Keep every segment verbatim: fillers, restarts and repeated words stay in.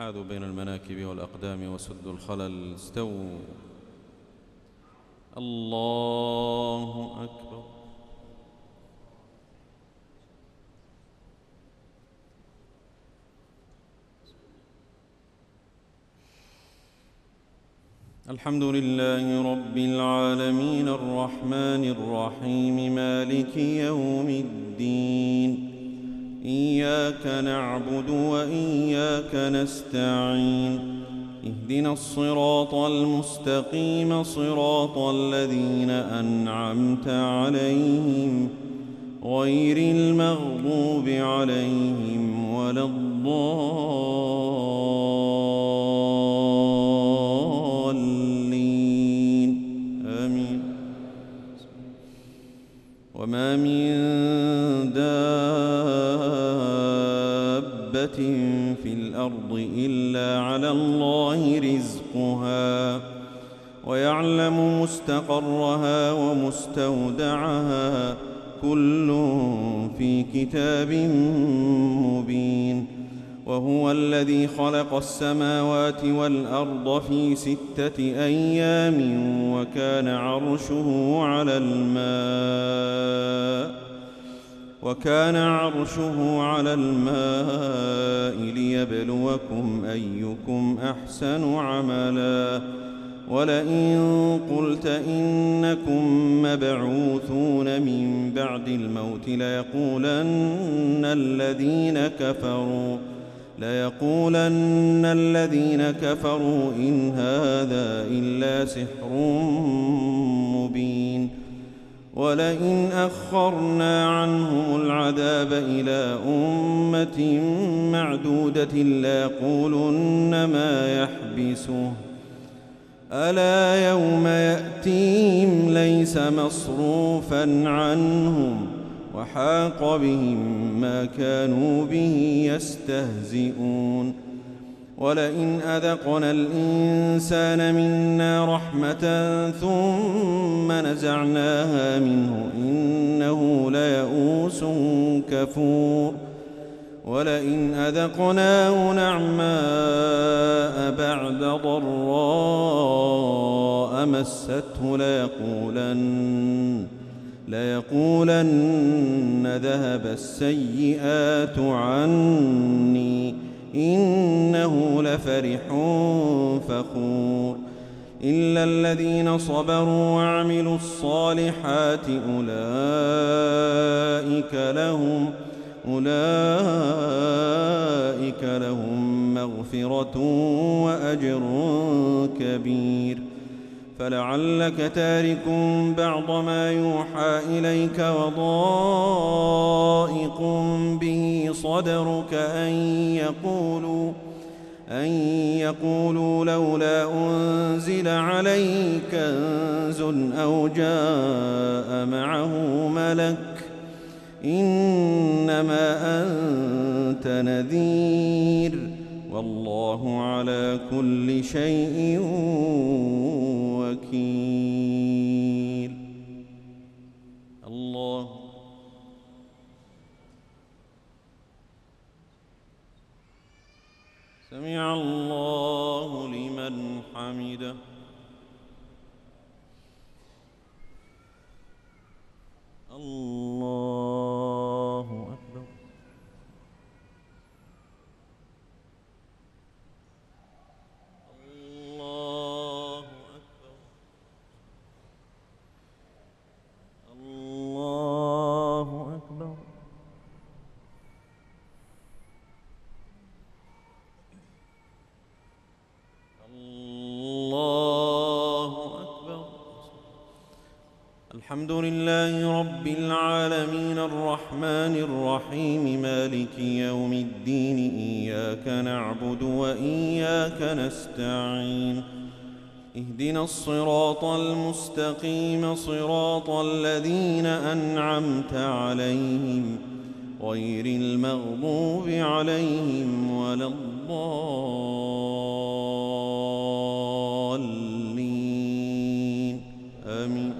حاذوا بين المناكب والأقدام وسدوا الخلل. استووا. الله أكبر. الحمد لله رب العالمين الرحمن الرحيم مالك يوم الدين. إياك نعبد وإياك نستعين. اهدنا الصراط المستقيم صراط الذين أنعمت عليهم غير المغضوب عليهم ولا الضالين. آمين. وما من دابة في الأرض إلا على الله رزقها ويعلم مستقرها ومستودعها كل في كتاب مبين. وهو الذي خلق السماوات والأرض في ستة أيام وكان عرشه على الماء وكان عرشه على الماء ليبلوكم أيكم أحسن عملا. ولئن قلت إنكم مبعوثون من بعد الموت ليقولن الذين كفروا ليقولن الذين كفروا إن هذا إلا سحر مبين. ولئن أخرنا عنهم العذاب إلى أمة معدودة ليقولن ما يحبسه ألا يوم يأتيهم ليس مصروفا عنهم وحاق بهم ما كانوا به يستهزئون. ولئن أذقنا الإنسان منا رحمة ثم نزعناها منه إنه ليئوس كفور. ولئن أذقناه نعماء بعد ضراء مسته ليقولن ليقولن ذهب السيئات عني إنه لفرح فخور. إلا الذين صبروا وعملوا الصالحات أولئك لهم أولئك لهم مغفرة وأجر كبير. فلعلك تارك بعض ما يوحى إليك وضائق به صدرك أن يقولوا أن يقولوا لولا أنزل عليه كنز أو جاء معه ملك إنما أنت نذير والله على كل شيء وكيل. الله سمع الله لمن حمده. الله أكبر. الله أكبر. الله أكبر. الله أكبر. الحمد لله رب العالمين الرحمن الرحيم مالك يوم الدين. إياك نعبد وإياك نستعين. اهدنا الصراط المستقيم صراط الذين أنعمت عليهم غير المغضوب عليهم ولا الضالين. آمين.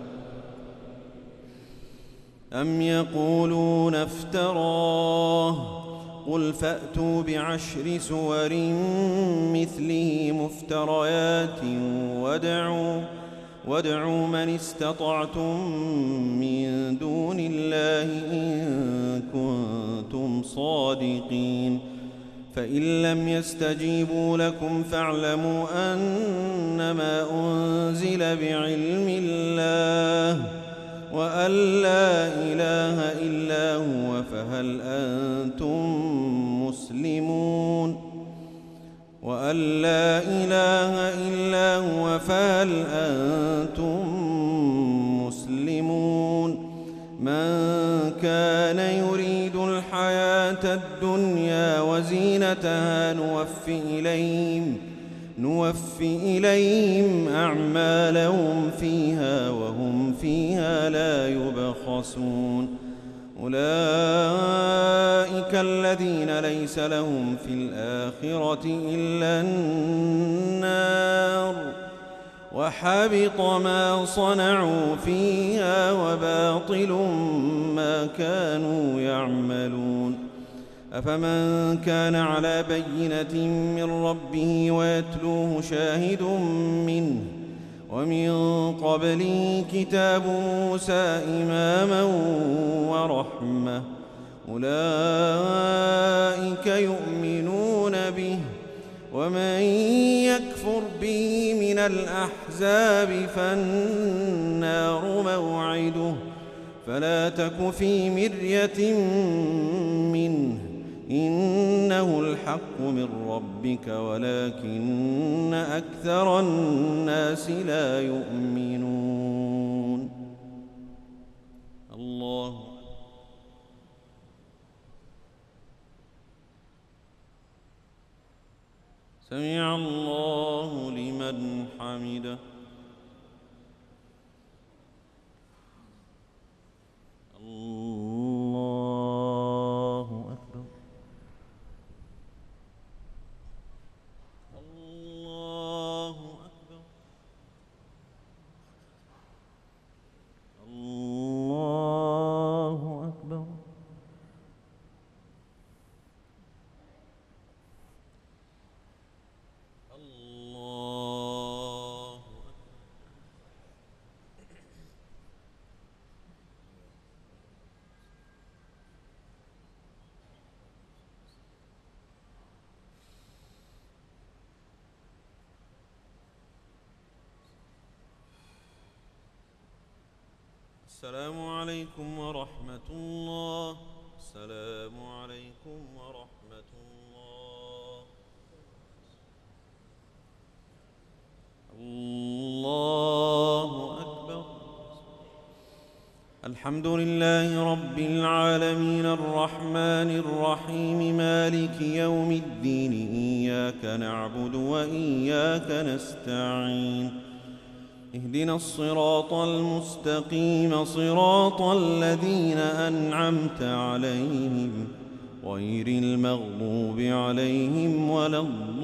أم يقولون افتراه قل فأتوا بعشر سور مثله مفتريات وادعوا, وادعوا من استطعتم من دون الله إن كنتم صادقين. فإن لم يستجيبوا لكم فاعلموا أنما أنزل بعلم الله وأن لا إله إلا هو فهل أنتم مسلمون وأن لا إله إلا هو فهل أنتم مسلمون من كان يريد الحياة الدنيا وزينتها نوفي إليهم نوفي إليهم أعمالهم فيها وهم فيها لا يبخسون. أولئك الذين ليس لهم في الآخرة إلا النار وحبط ما صنعوا فيها وباطل ما كانوا يعملون. أفمن كان على بينة من ربه ويتلوه شاهد منه ومن قبله كتاب موسى إماما ورحمة أولئك يؤمنون به ومن يكفر به من الأحزاب فالنار موعده فلا تك في مرية منه إنه الحق من ربك ولكن أكثر الناس لا يؤمنون. الله سمع الله لمن حمده. الله أكبر. الله أكبر. الله أكبر. السلام عليكم ورحمة الله. السلام عليكم ورحمة الله. الله أكبر. الحمد لله رب العالمين الرحمن الرحيم مالك يوم الدين إياك نعبد وإياك نستعين اهدنا الصراط المستقيم صراط الذين أنعمت عليهم غير المغضوب عليهم ولا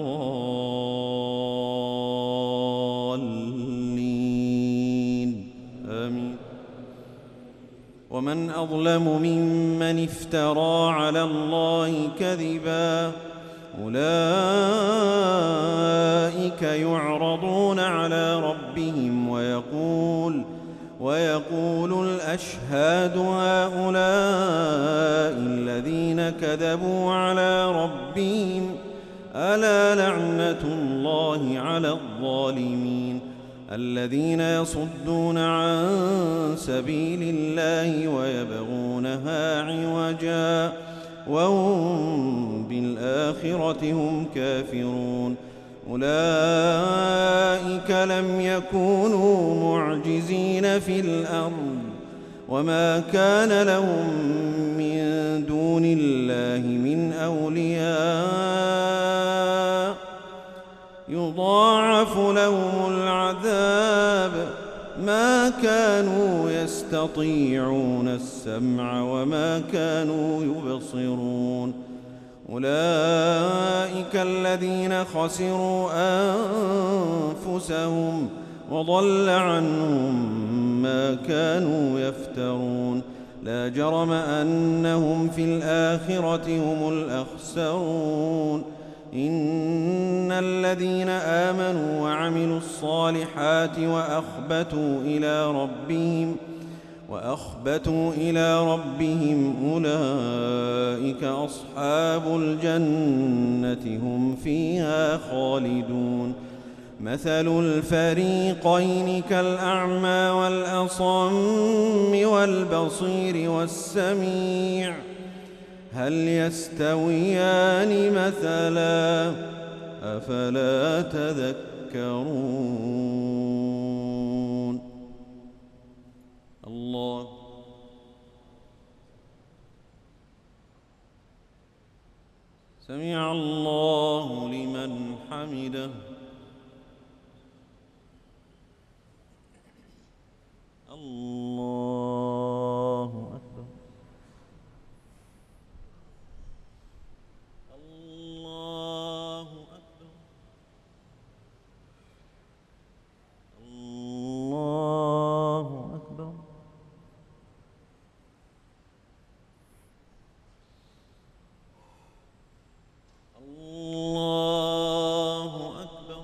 الضالين آمين. ومن أظلم ممن افترى على الله كذبا أولئك يعرضون على ربهم ويقول ويقول الأشهاد هؤلاء الذين كذبوا على ربهم ألا لعنة الله على الظالمين الذين يصدون عن سبيل الله ويبغونها عوجا وهم بالآخرة هم كافرون. أولئك لم يكونوا معجزين في الأرض وما كان لهم من دون الله من أولياء يضاعف لهم العذاب ما كانوا يستطيعون السمع وما كانوا يبصرون. أولئك الذين خسروا أنفسهم وضل عنهم ما كانوا يفترون. لا جرم أنهم في الآخرة هم الأخسرون إن الذين آمنوا وعملوا الصالحات وأخبتوا إلى ربهم وأخبتوا إلى ربهم أولئك أصحاب الجنة هم فيها خالدون مثل الفريقين كالأعمى والأصم والبصير والسميع هل يستويان مثلا أفلا تذكرون الله سمع الله لمن حمده الله أكبر الله أكبر الله أكبر الله أكبر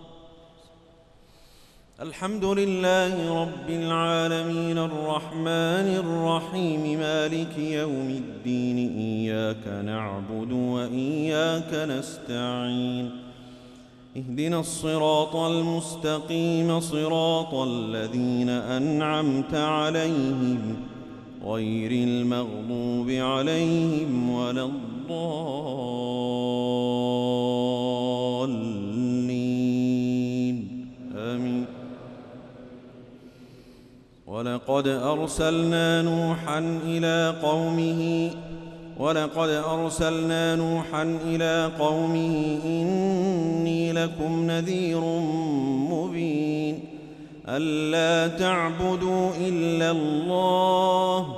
الحمد لله رب العالمين الرحمن الرحيم مالك يوم الدين إياك نعبد وإياك نستعين اهدنا الصراط المستقيم صراط الذين أنعمت عليهم غير المغضوب عليهم ولا الضالين آمين ولقد أرسلنا نوحا إلى قومه ولقد أرسلنا نوحا إلى قومه إني لكم نذير مبين ألا تعبدوا إلا الله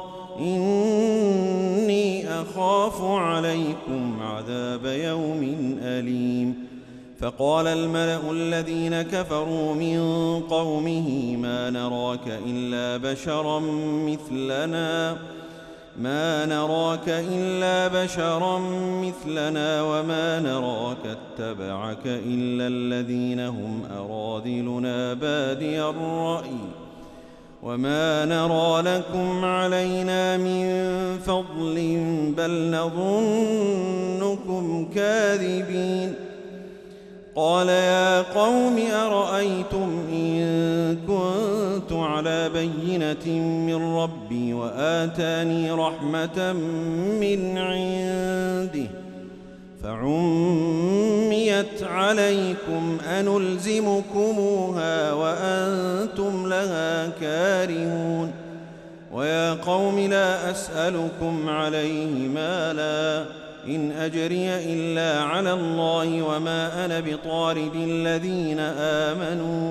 إني أخاف عليكم عذاب يوم أليم فقال الملأ الذين كفروا من قومه ما نراك إلا بشرا مثلنا ما نراك إلا بشرا مثلنا وما نراك اتبعك إلا الذين هم أراذلنا بادي الرأي وما نرى لكم علينا من فضل بل نظنكم كاذبين قال يا قوم أرأيتم إن كنت على بينة من ربي وآتاني رحمة من عنده فعميت عليكم أنلزمكموها وأنتم لها كارهون ويا قوم لا أسألكم عليه مالا إن أجري إلا على الله وما أنا بطارد الذين آمنوا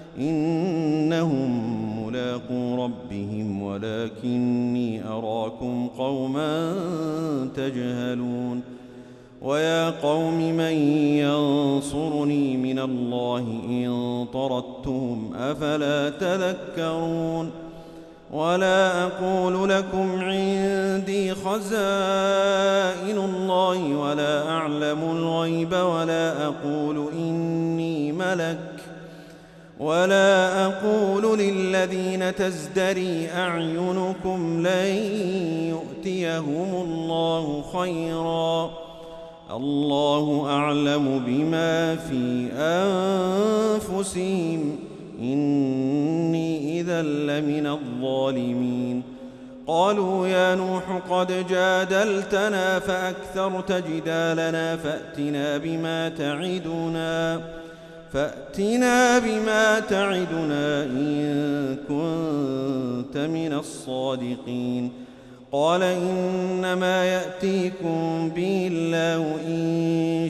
إنهم ملاقو ربهم ولكني أراكم قوما تجهلون ويا قوم من ينصرني من الله إن طردتهم أفلا تذكرون ولا أقول لكم عندي خزائن الله ولا أعلم الغيب ولا أقول إني ملك ولا أقول للذين تزدري أعينكم لن يؤتيهم الله خيرا الله أعلم بما في أنفسهم إني إذا لمن الظالمين قالوا يا نوح قد جادلتنا فأكثرت جدالنا فأتنا بما تعدنا فأتنا بما تعدنا إن كنت من الصادقين قال إنما يأتيكم به الله إن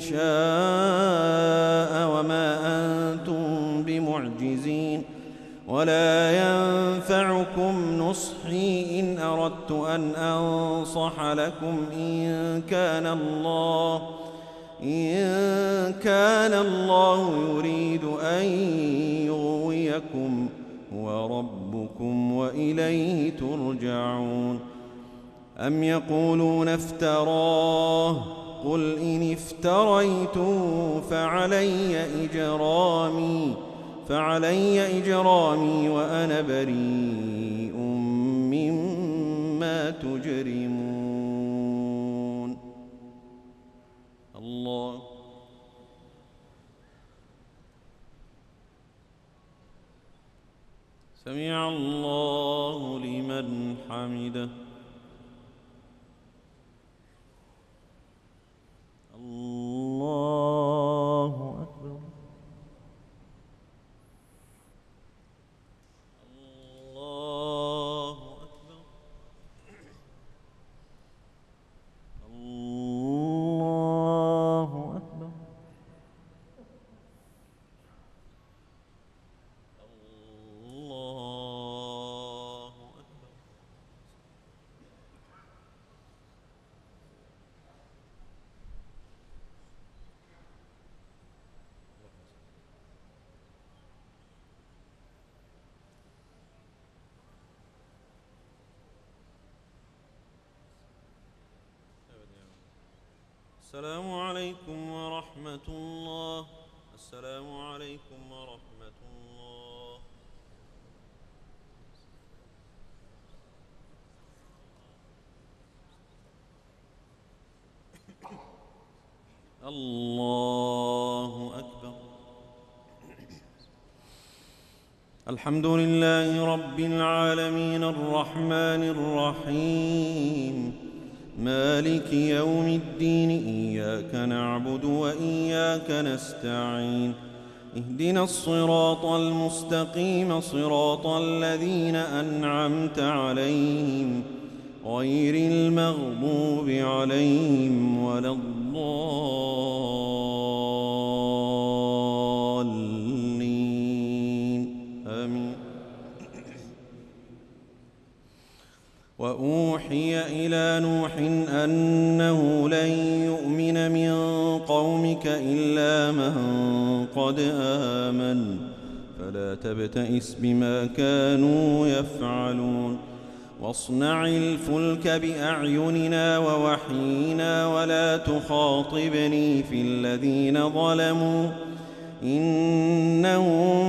شاء وما أنتم بمعجزين ولا ينفعكم نصحي إن أردت أن أنصح لكم إن كان الله إن كان الله يريد أن يغويكم هو ربكم وإليه ترجعون أم يقولون افتراه قل إن افتريته فعلي إجرامي فعلي إجرامي وأنا بريء مما تجرمون. الله سمع الله لمن حمده. الله أكبر. الله أكبر. الله أكبر. الله أكبر. السلام عليكم ورحمة الله. السلام عليكم ورحمة الله. الله أكبر. الحمد لله رب العالمين الرحمن الرحيم مالك يوم الدين إياك نعبد وإياك نستعين اهدنا الصراط المستقيم صراط الذين أنعمت عليهم غير المغضوب عليهم ولا الضالين آمين. وأوحي إلى نوح أنه لن يؤمن من قومك إلا من قد آمن فلا تبتئس بما كانوا يفعلون واصنع الفلك بأعيننا ووحينا ولا تخاطبني في الذين ظلموا إنهم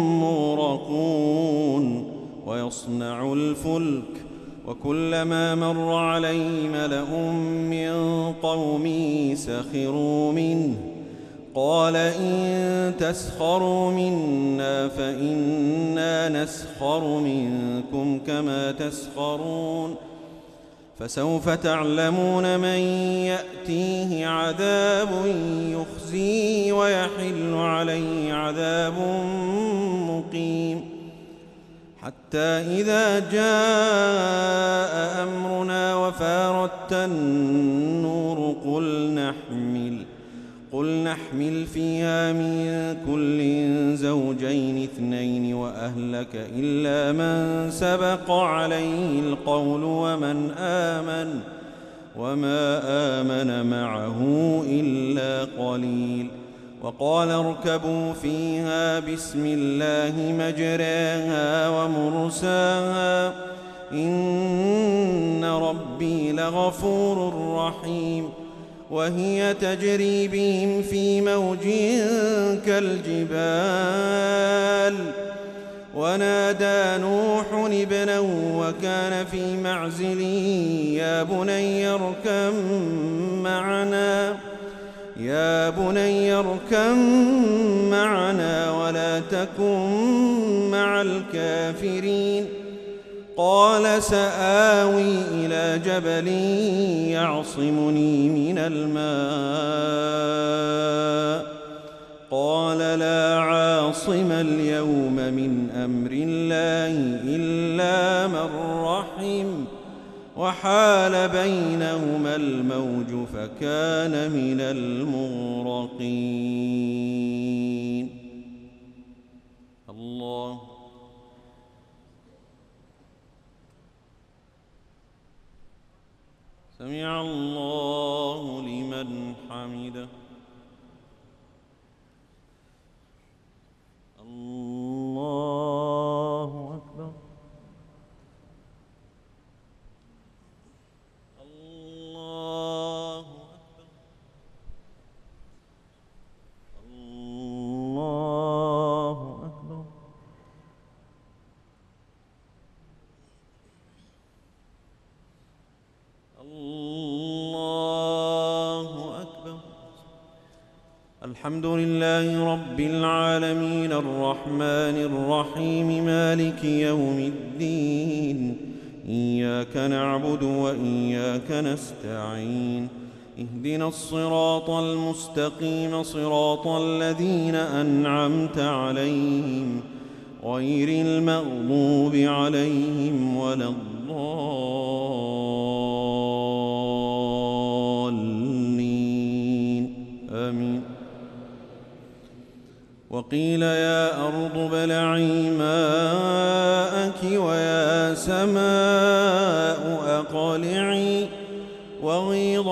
مغرقون. ويصنع الفلك وكلما مر عليه ملأ من قومه سخروا منه قال إن تسخروا منا فإنا نسخر منكم كما تسخرون فسوف تعلمون من يأتيه عذاب يخزيه ويحل عليه عذاب مقيم حتى إذا جاء أمرنا وفارت النور قل نحمل قل نحمل فيها من كل زوجين اثنين وأهلك إلا من سبق عليه القول ومن آمن وما آمن معه إلا قليل. وقال اركبوا فيها بسم الله مجراها ومرساها إن ربي لغفور رحيم. وهي تجري بهم في موج كالجبال ونادى نوح ابنه وكان في معزل يا بني اركب معنا يا بني اركب معنا ولا تكن مع الكافرين قال سآوي إلى جبل يعصمني من الماء قال لا عاصم اليوم من أمر الله إلا من رحم وحال بينهما الموج فكان من المغرقين. الله سمع الله لمن حمده. الله أكبر. الحمد لله رب العالمين الرحمن الرحيم مالك يوم الدين إياك نعبد وإياك نستعين اهدنا الصراط المستقيم صراط الذين أنعمت عليهم غير المغضوب عليهم ولا الضالين آمين. وقيل يا أرض ابلعي ماءك ويا سماء أقلعي وغيض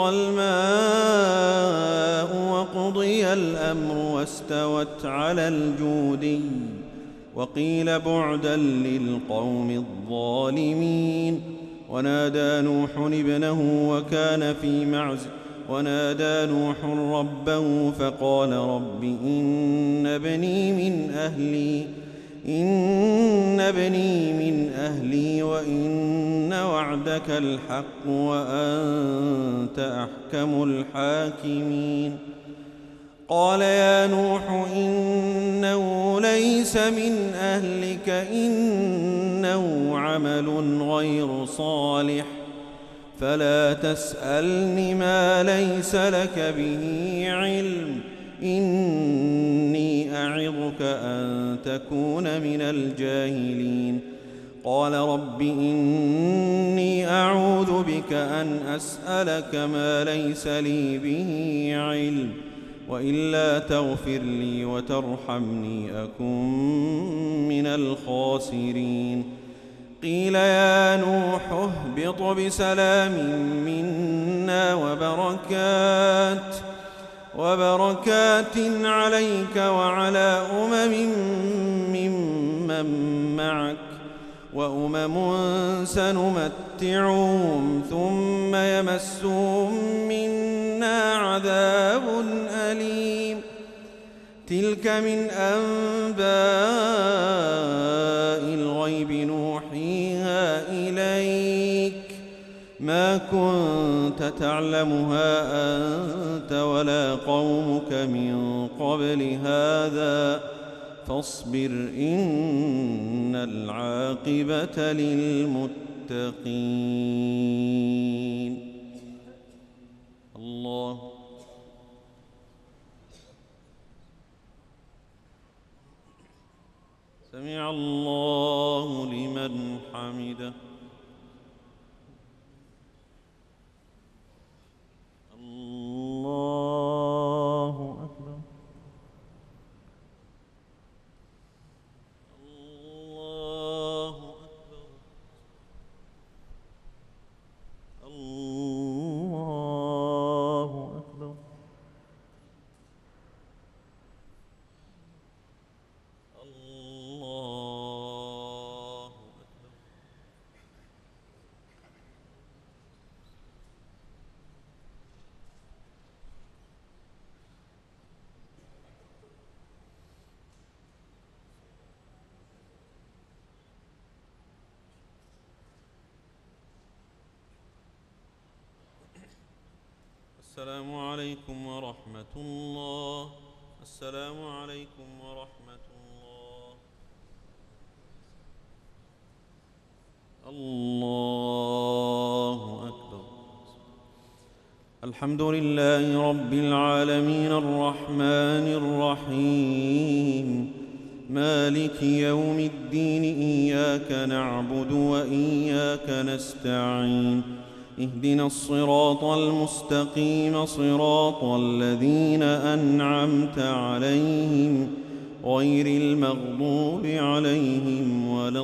الماء وقضي الأمر واستوت على الجودي وقيل بعدا للقوم الظالمين. ونادى نوح ابنه وكان في معزل ونادى نوح ربه فقال رب إن ابني من أهلي إن ابني من أهلي وإن وعدك الحق وأنت أحكم الحاكمين. قال يا نوح إنه ليس من أهلك إنه عمل غير صالح فلا تسألني ما ليس لك به علم إني أعظك أن تكون من الجاهلين. قال رب إني أعوذ بك أن أسألك ما ليس لي به علم وإلا تغفر لي وترحمني أكن من الخاسرين. قيل يا نوح اهبط بسلام منا وبركات وبركات عليك وعلى أمم ممن معك وأمم سنمتعهم ثم يمسهم منا عذاب أليم. تلك من أنباء الغيب نوحيها إليك ما كنت تعلمها أنت ولا قومك من قبل هذا فاصبر إن العاقبة للمتقين. الله سمع الله لمن حمده. الله أكبر. الله أكبر. الله أكبر. السلام عليكم ورحمة الله. السلام عليكم ورحمة الله. الله أكبر. الحمد لله رب العالمين الرحمن الرحيم مالك يوم الدين إياك نعبد وإياك نستعين اهدنا الصراط المستقيم صراط الذين أنعمت عليهم غير المغضوب عليهم ولا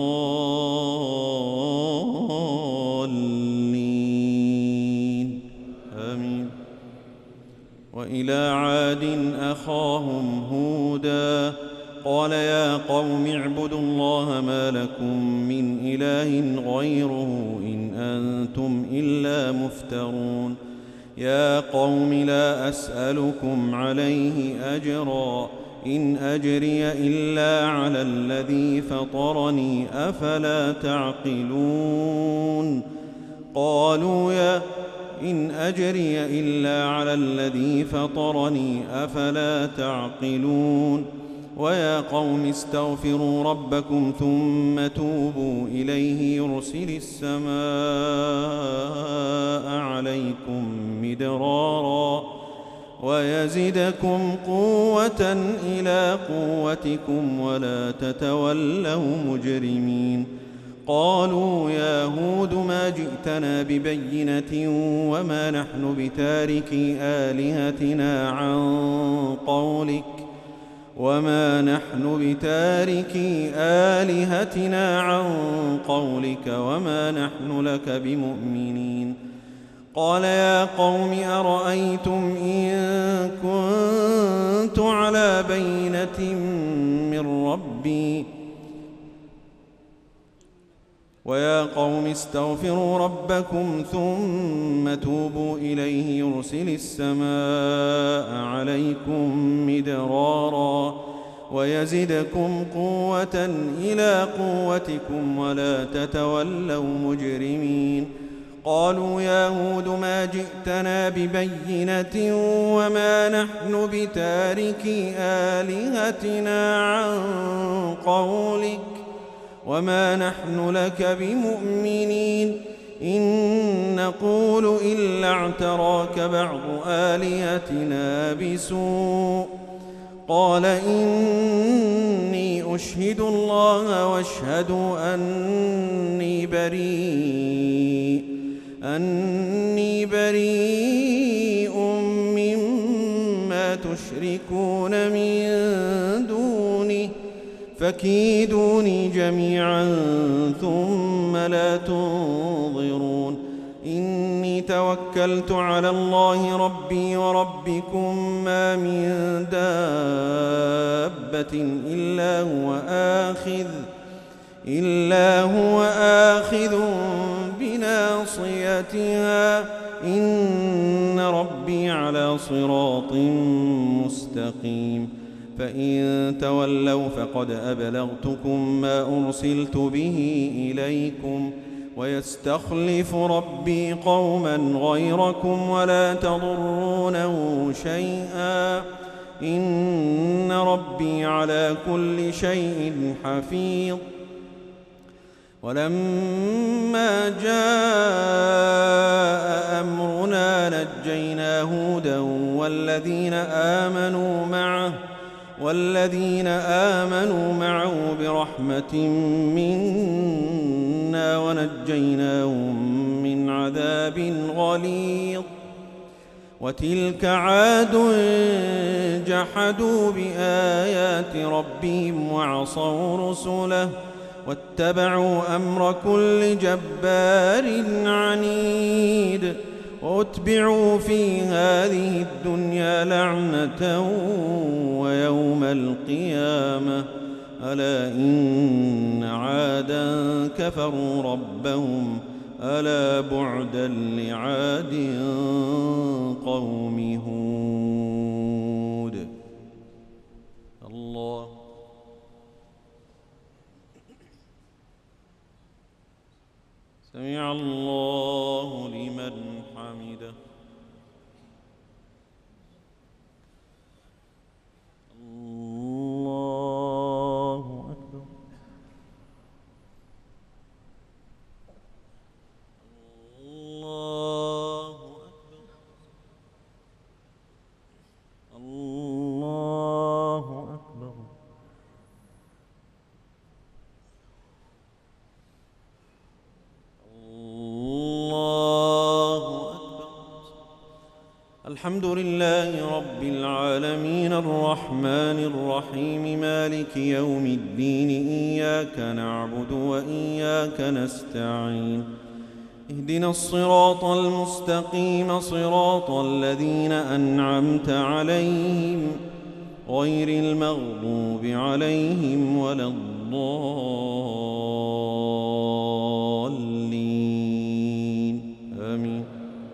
الضالين آمين. وإلى عاد أخاهم هودا قال يا قوم اعبدوا الله ما لكم من إله غيره إن أنتم إلا مفترون. يا قوم لا أسألكم عليه أجرا إن أجري إلا على الذي فطرني أفلا تعقلون. قالوا يا إن أجري إلا على الذي فطرني أفلا تعقلون ويا قوم استغفروا ربكم ثم توبوا إليه يرسل السماء عليكم مدرارا ويزدكم قوة إلى قوتكم ولا تتولوا مجرمين قالوا يا هود ما جئتنا ببينة وما نحن بتاركي آلهتنا عن قولك وما نحن بتاركي آلهتنا عن قولك وما نحن لك بمؤمنين قال يا قوم أرأيتم إن كنت على بينة من ربي ويا قوم استغفروا ربكم ثم توبوا إليه يرسل السماء عليكم مدرارا ويزدكم قوة إلى قوتكم ولا تتولوا مجرمين قالوا يا هود ما جئتنا ببينة وما نحن بتاركي آلهتنا عن قولك وما نحن لك بمؤمنين إن نقول إلا اعتراك بعض آلهتنا بسوء قال إني أشهد الله واشهدوا أني بريء أني بريء مما تشركون من دونه فكيدوني جميعا ثم لا تنظرون إني توكلت على الله ربي وربكم ما من دابة إلا هو آخذ إلا هو آخذ بناصيتها إن ربي على صراط مستقيم فإن تولوا فقد أبلغتكم ما أرسلت به إليكم ويستخلف ربي قوما غيركم ولا تضرونه شيئا إن ربي على كل شيء حفيظ ولما جاء أمرنا نجينا هودا والذين آمنوا معه والذين آمنوا معه برحمة منا ونجيناهم من عذاب غليظ وتلك عاد جحدوا بآيات ربهم وعصوا رسله واتبعوا أمر كل جبار عنيد واتبعوا في هذه الدنيا لعنة ويوم القيامة ألا إن عادا كفروا ربهم ألا بعدا لعاد قوم هود الله سمع الله لمن حمده الله أكبر الله أكبر الله أكبر الحمد لله رب العالمين الرحمن الرحيم مالك يوم الدين إياك نعبد وإياك نستعين اهدنا الصراط المستقيم صراط الذين أنعمت عليهم غير المغضوب عليهم ولا الضالين آمين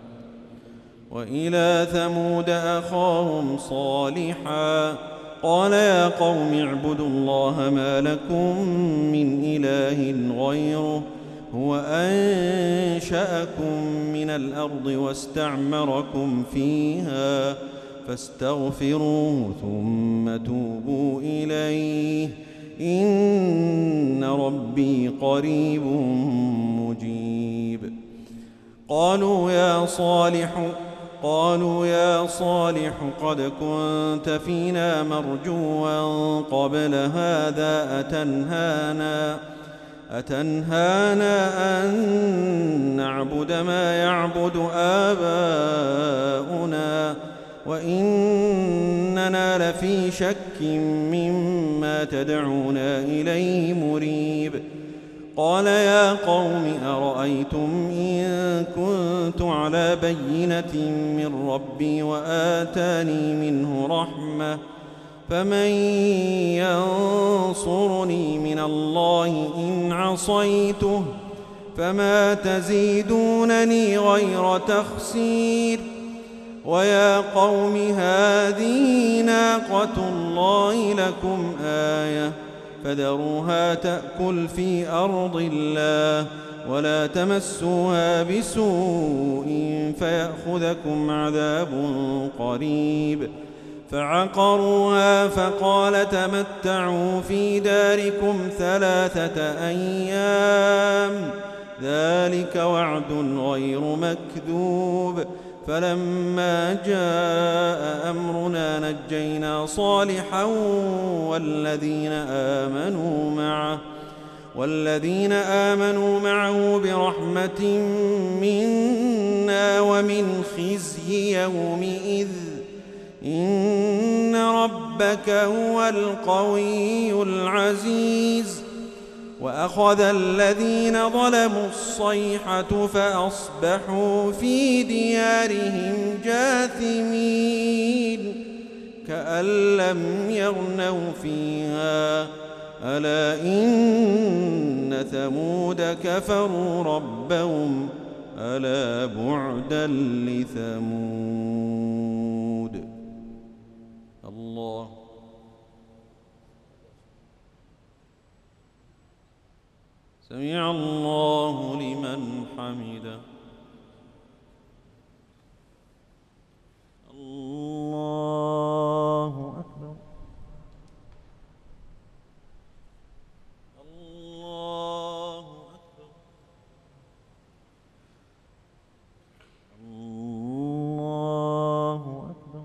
وإلى ثمود أخاهم صالحا قال يا قوم اعبدوا الله ما لكم من إله غيره هو أنشأكم من الأرض واستعمركم فيها فاستغفروه ثم توبوا إليه إن ربي قريب مجيب. قالوا يا صالح قالوا يا صالح قد كنت فينا مرجوا قبل هذا أتنهانا أتنهانا أن نعبد ما يعبد آباؤنا وإننا لفي شك مما تدعونا إليه مريب. قال يا قوم أرأيتم إن كنت على بينة من ربي وآتاني منه رحمة فمن ينصرني من الله إن عصيته فما تزيدونني غير تخسير. ويا قوم هذه ناقة الله لكم آية فذروها تأكل في أرض الله ولا تمسوها بسوء فيأخذكم عذاب قريب. فعقروها فقال تمتعوا في داركم ثلاثة أيام ذلك وعد غير مكذوب. فلما جاء أمرنا نجينا صالحا والذين آمنوا معه والذين آمنوا معه برحمة منا ومن خزي يومئذ إن ربك هو القوي العزيز. وأخذ الذين ظلموا الصيحة فأصبحوا في ديارهم جاثمين كأن لم يغنوا فيها ألا إن ثمود كفروا ربهم ألا بعدا لثمود. الله سمع الله لمن حمده. الله أكبر. الله أكبر. الله أكبر.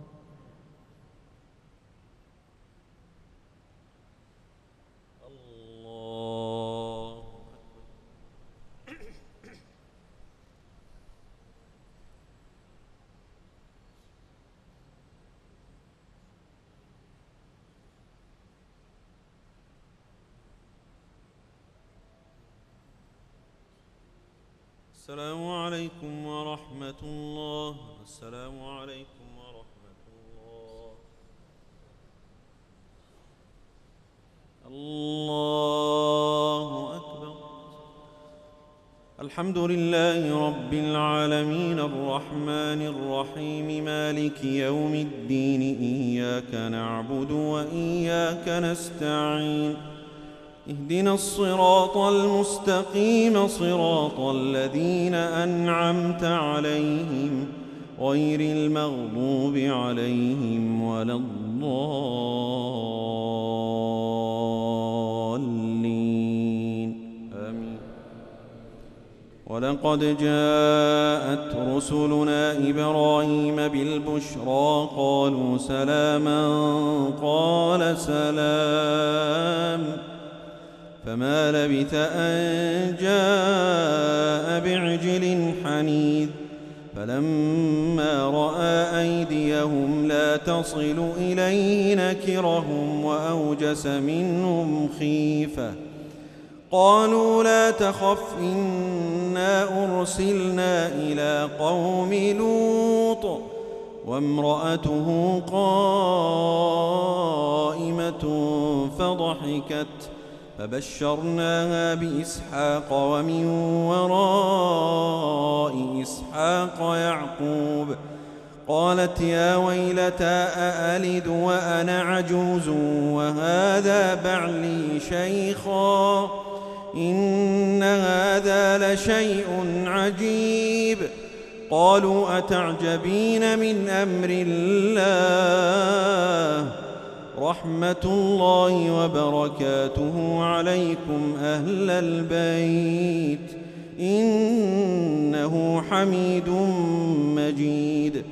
السلام عليكم ورحمة الله. السلام عليكم ورحمة الله. الله أكبر. الحمد لله رب العالمين الرحمن الرحيم مالك يوم الدين إياك نعبد وإياك نستعين اهدنا الصراط المستقيم صراط الذين أنعمت عليهم غير المغضوب عليهم ولا الضالين آمين. ولقد جاءت رسلنا إبراهيم بالبشرى قالوا سلاما قال سلام فما لبث أن جاء بعجل حنيذ. فلما رأى أيديهم لا تصل إليه نكرهم وأوجس منهم خيفة. قالوا لا تخف إنا أرسلنا إلى قوم لوط وامرأته قائمة فضحكت فبشرناها بإسحاق ومن وراء إسحاق يعقوب. قالت يا ويلتى أألد وأنا عجوز وهذا بعلي شيخا إن هذا لشيء عجيب قالوا أتعجبين من أمر الله رحمة الله وبركاته عليكم أهل البيت إنه حميد مجيد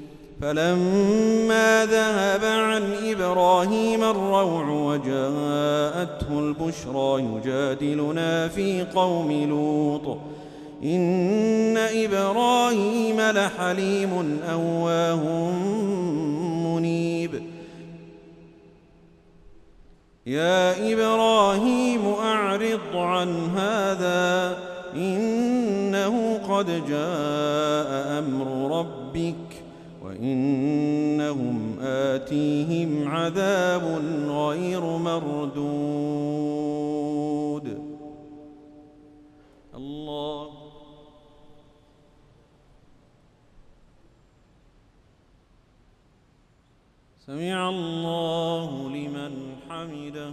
فلما ذهب عن إبراهيم الروع وجاءته البشرى يجادلنا في قوم لوط إن إبراهيم لحليم أواه منيب يا إبراهيم أعرض عن هذا إنه قد جاء أمر ربك وإنهم آتيهم عذاب غير مردود الله سمع الله لمن حمده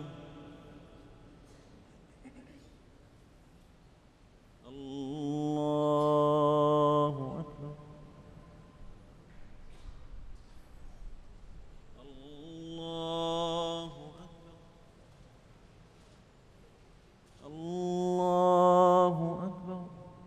الله أكبر الله أكبر الله أكبر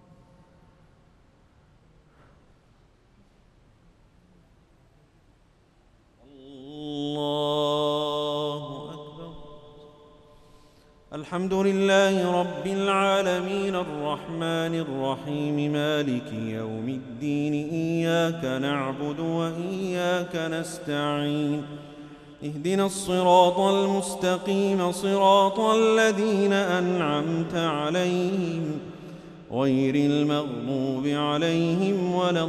الله أكبر الحمد لله رب العالمين الرحمن الرحيم مالك يوم الدين إياك نعبد وإياك نستعين اهدنا الصراط المستقيم صراط الذين أنعمت عليهم غير المغضوب عليهم ولا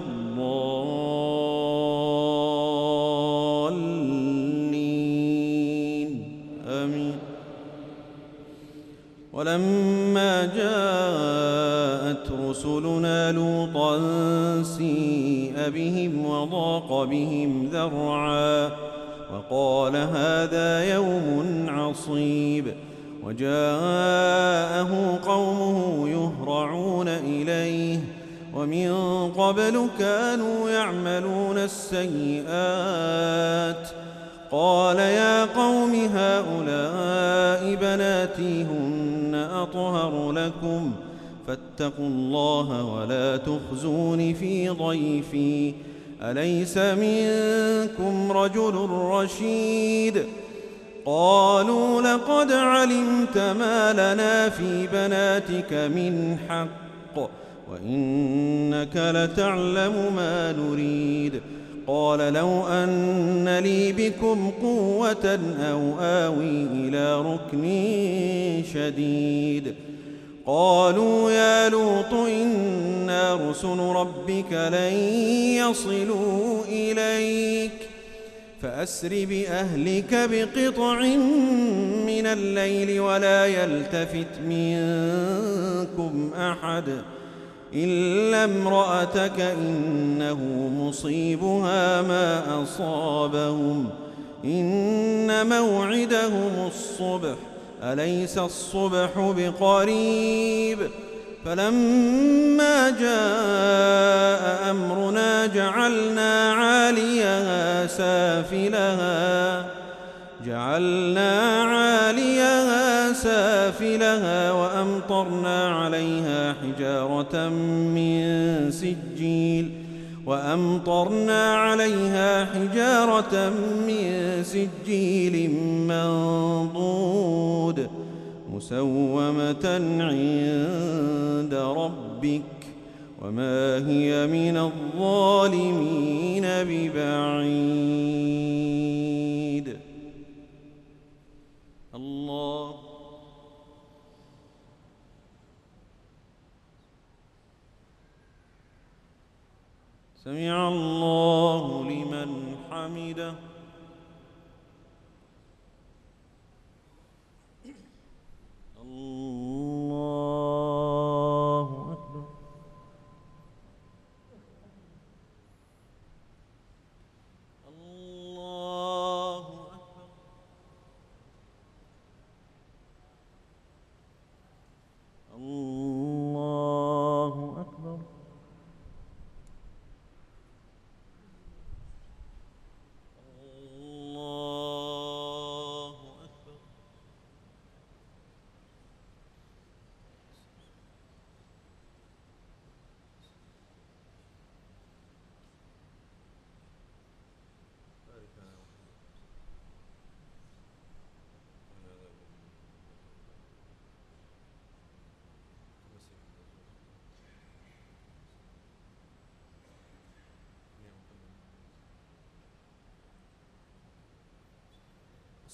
الضالين آمين ولما جاءت رسلنا لوطا سيء بهم وضاق بهم ذرعا وقال هذا يوم عصيب وجاءه قومه يهرعون إليه ومن قبل كانوا يعملون السيئات قال يا قوم هؤلاء بناتي هن أطهر لكم فاتقوا الله ولا تخزون في ضيفي أليس منكم رجل رشيد قالوا لقد علمت ما لنا في بناتك من حق وإنك لتعلم ما نريد قال لو أن لي بكم قوة أو آوي إلى ركن شديد قالوا يا لوط إنا رسل ربك لن يصلوا إليك فأسر بأهلك بقطع من الليل ولا يلتفت منكم أحد إلا امرأتك إنه مصيبها ما أصابهم إن موعدهم الصبح أليس الصبح بقريب فلما جاء أمرنا جعلنا عاليها سافلها جعلنا عاليها سافلها وأمطرنا عليها حجارة من سجيل وأمطرنا عليها حجارة من سجيل منضود مسومة عند ربك وما هي من الظالمين ببعيد الله سمع الله لمن حمده الله أكبر الله أكبر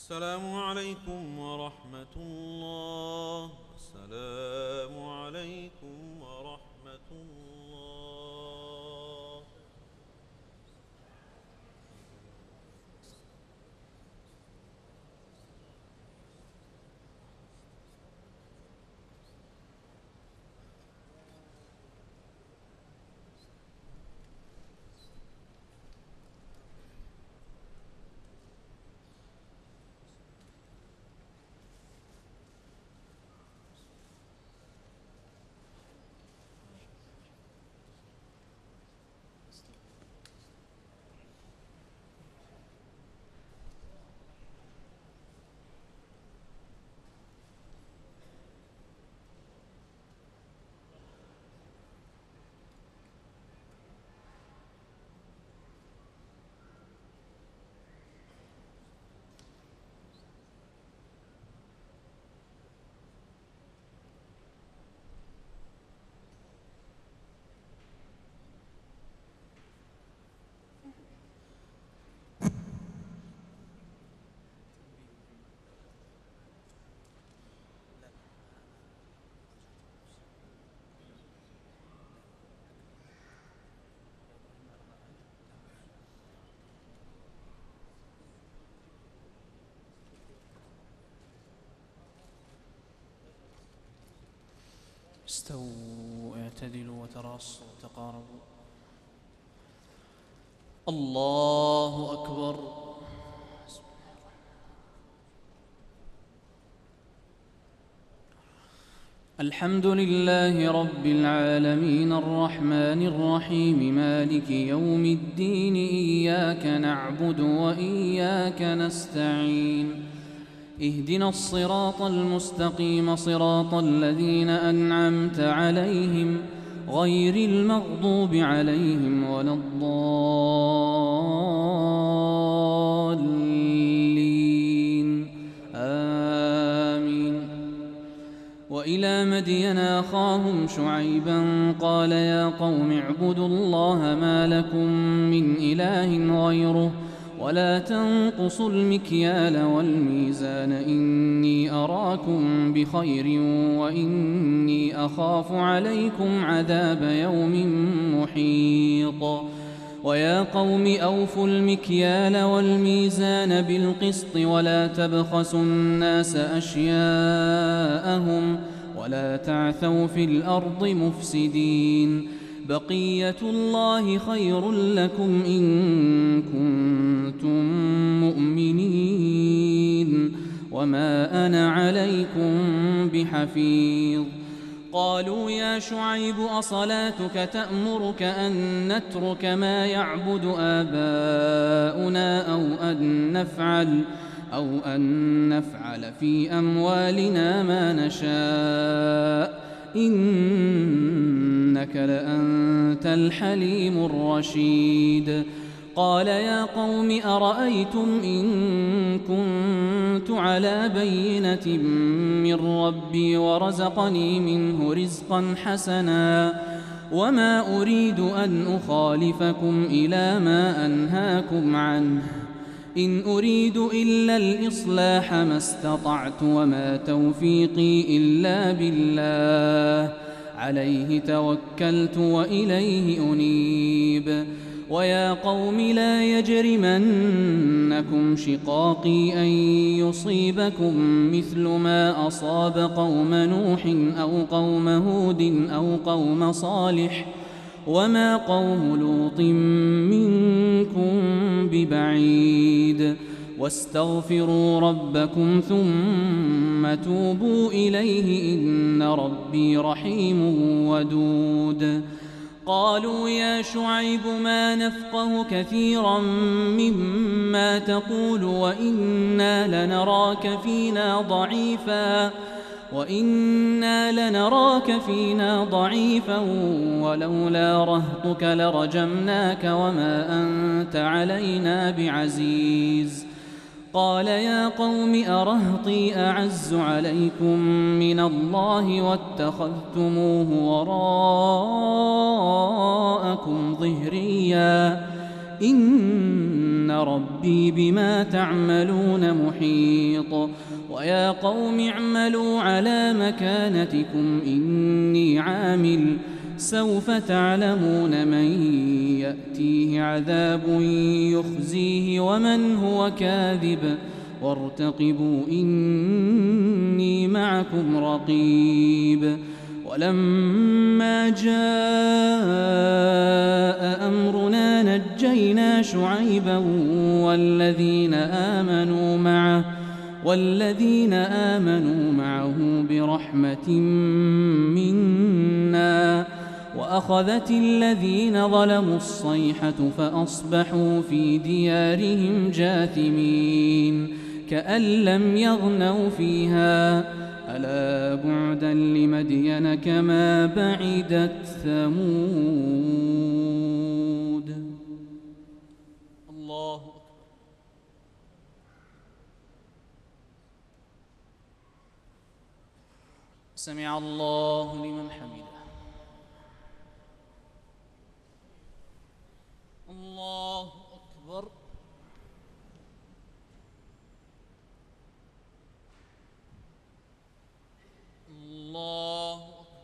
السلام عليكم ورحمة الله. السلام عليكم ورحمة الله. استووا اعتدلوا وتراصوا وتقاربوا. الله أكبر. الحمد لله رب العالمين الرحمن الرحيم مالك يوم الدين إياك نعبد وإياك نستعين اهدنا الصراط المستقيم صراط الذين أنعمت عليهم غير المغضوب عليهم ولا الضالين آمين. وإلى مدين أخاهم شعيبا قال يا قوم اعبدوا الله ما لكم من إله غيره ولا تنقصوا المكيال والميزان إني أراكم بخير وإني أخاف عليكم عذاب يوم محيط. ويا قوم أوفوا المكيال والميزان بالقسط ولا تبخسوا الناس أشياءهم ولا تعثوا في الأرض مفسدين. بقية الله خير لكم إن كنتم مؤمنين وما أنا عليكم بحفيظ. قالوا يا شعيب أصلاتك تأمرك أن نترك ما يعبد آباؤنا أو أن نفعل أو أن نفعل في أموالنا ما نشاء إنك لأنت الحليم الرشيد. قال يا قوم أرأيتم إن كنت على بينة من ربي ورزقني منه رزقا حسنا وما أريد أن أخالفكم إلى ما أنهاكم عنه إن أريد إلا الإصلاح ما استطعت وما توفيقي إلا بالله عليه توكلت وإليه أنيب. ويا قوم لا يجرمنكم شقاقي أن يصيبكم مثل ما أصاب قوم نوح أو قوم هود أو قوم صالح وما قوم لوط منكم ببعيد. واستغفروا ربكم ثم توبوا إليه إن ربي رحيم ودود. قالوا يا شعيب ما نفقه كثيرا مما تقول وإنا لنراك فينا ضعيفا وإنا لنراك فينا ضعيفا ولولا رهطك لرجمناك وما أنت علينا بعزيز. قال يا قوم أرهطي أعز عليكم من الله واتخذتموه وراءكم ظهريا إن إن ربي بما تعملون محيط ويا قوم اعملوا على مكانتكم إني عامل سوف تعلمون من يأتيه عذاب يخزيه ومن هو كاذب وارتقبوا إني معكم رقيب ولما جاء أمرنا نجينا شعيبا والذين آمنوا معه والذين آمنوا معه برحمة منا وأخذت الذين ظلموا الصيحة فأصبحوا في ديارهم جاثمين كأن لم يغنوا فيها ألا بعدا لمدين كما بعدت ثمود. الله أكبر. سمع الله لمن حمده. الله أكبر. الله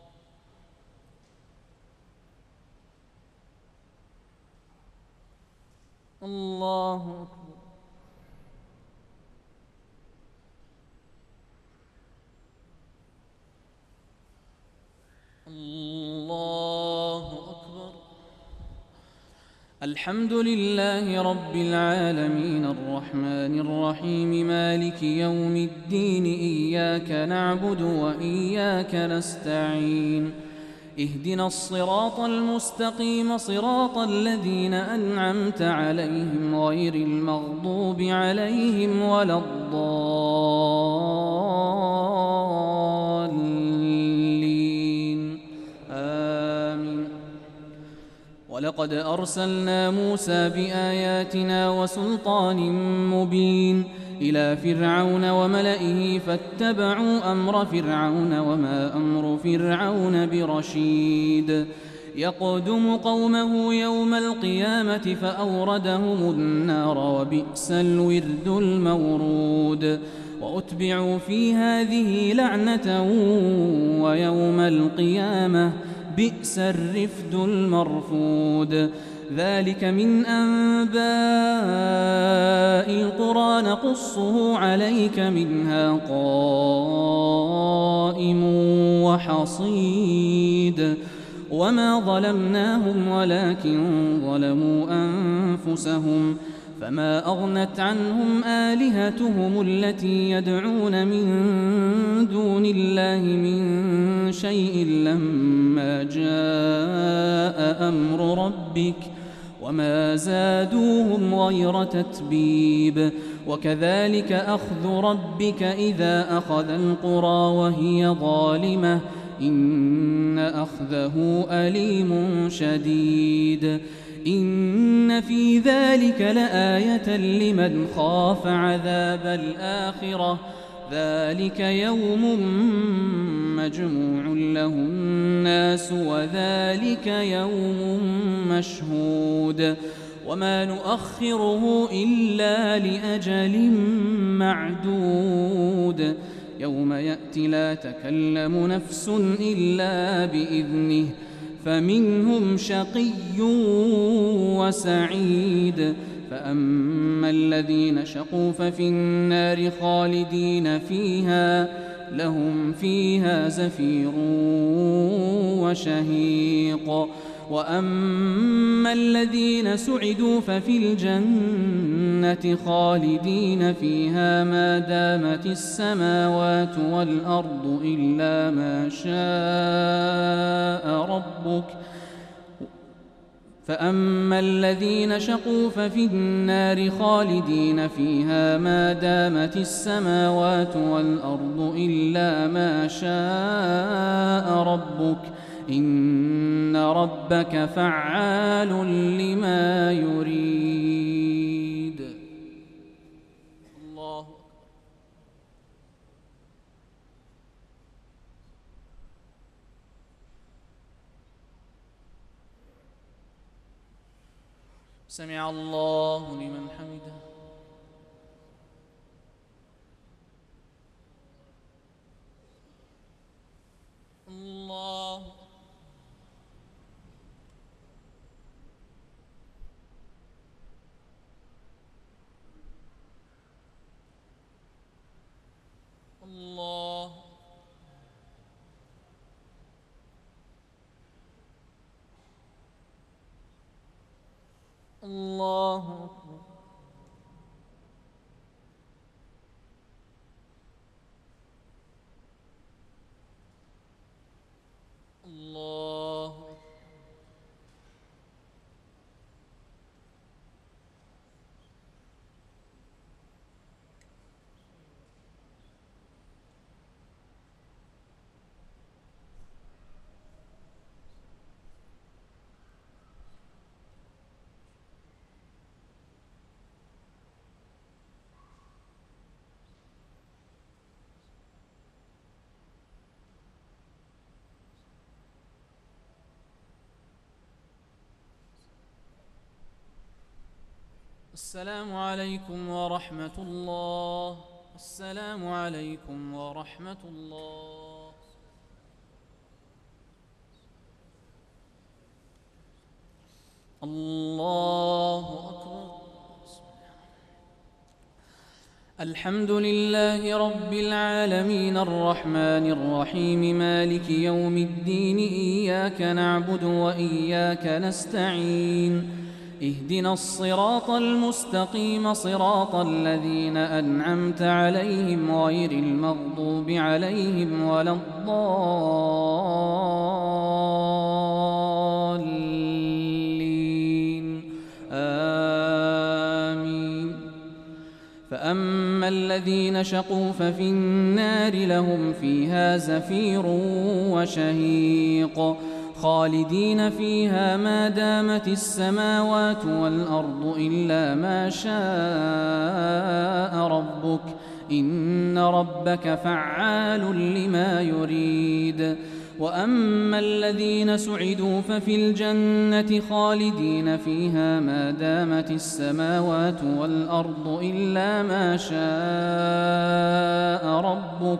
الله أكبر. الله أكبر. الحمد لله رب العالمين الرحمن الرحيم مالك يوم الدين إياك نعبد وإياك نستعين اهدنا الصراط المستقيم صراط الذين أنعمت عليهم غير المغضوب عليهم ولا الضالين آمين. ولقد أرسلنا موسى بآياتنا وسلطان مبين إلى فرعون وملئه فاتبعوا أمر فرعون وما أمر فرعون برشيد يقدم قومه يوم القيامة فأوردهم النار وبئس الورد المورود وأتبعوا في هذه لعنة ويوم القيامة بئس الرفد المرفود ذلك من أنباء القرى نقصه عليك منها قائم وحصيد وما ظلمناهم ولكن ظلموا أنفسهم فما أغنت عنهم آلهتهم التي يدعون من دون الله من شيء لما جاء أمر ربك وما زادوهم غير تتبيب وكذلك أخذ ربك إذا أخذ القرى وهي ظالمة إن أخذه أليم شديد إن في ذلك لآية لمن خاف عذاب الآخرة ذلك يوم مجموع له الناس وذلك يوم مشهود وما نؤخره إلا لأجل معدود يوم يأتي لا تكلم نفس إلا بإذنه فمنهم شقي وسعيد فأما الذين شقوا ففي النار خالدين فيها لهم فيها زفير وشهيق وأما الذين سعدوا ففي الجنة خالدين فيها ما دامت السماوات والأرض إلا ما شاء ربك فأما الذين شقوا ففي النار خالدين فيها ما دامت السماوات والأرض إلا ما شاء ربك إن ربك فعال لما يريد. الله سمع الله لمن حمده. الله الله الله أكبر. الله السلام عليكم ورحمة الله. السلام عليكم ورحمة الله. الله أكبر. الحمد لله رب العالمين الرحمن الرحيم مالك يوم الدين إياك نعبد وإياك نستعين اهدنا الصراط المستقيم صراط الذين أنعمت عليهم غير المغضوب عليهم ولا الضالين آمين. فأما الذين شقوا ففي النار لهم فيها زفير وشهيق خالدين فيها ما دامت السماوات والأرض إلا ما شاء ربك إن ربك فعال لما يريد. وأما الذين سعدوا ففي الجنة خالدين فيها ما دامت السماوات والأرض إلا ما شاء ربك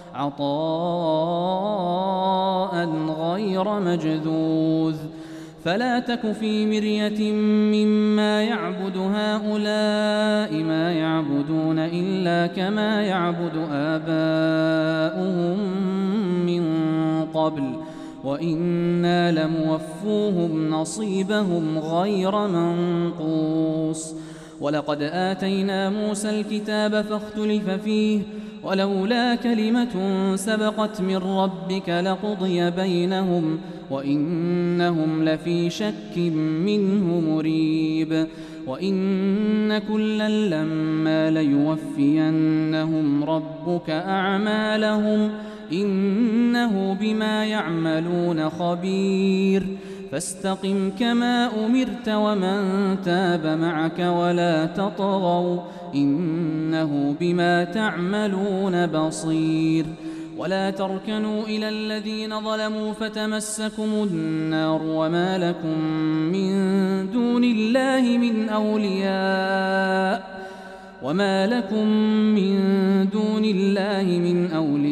عطاء غير مجذوذ. فلا تك في مرية مما يعبد هؤلاء ما يعبدون إلا كما يعبد آباؤهم من قبل وإنا لموفوهم نصيبهم غير منقوص. ولقد آتينا موسى الكتاب فاختلف فيه ولولا كلمة سبقت من ربك لقضي بينهم وإنهم لفي شك منه مريب. وإن كلا لما ليوفينهم ربك أعمالهم إنه بما يعملون خبير. فاستقم كما أمرت ومن تاب معك ولا تطغوا إنه بما تعملون بصير. ولا تركنوا إلى الذين ظلموا فتمسكم النار وما لكم من دون الله من أولياء وما لكم من دون الله من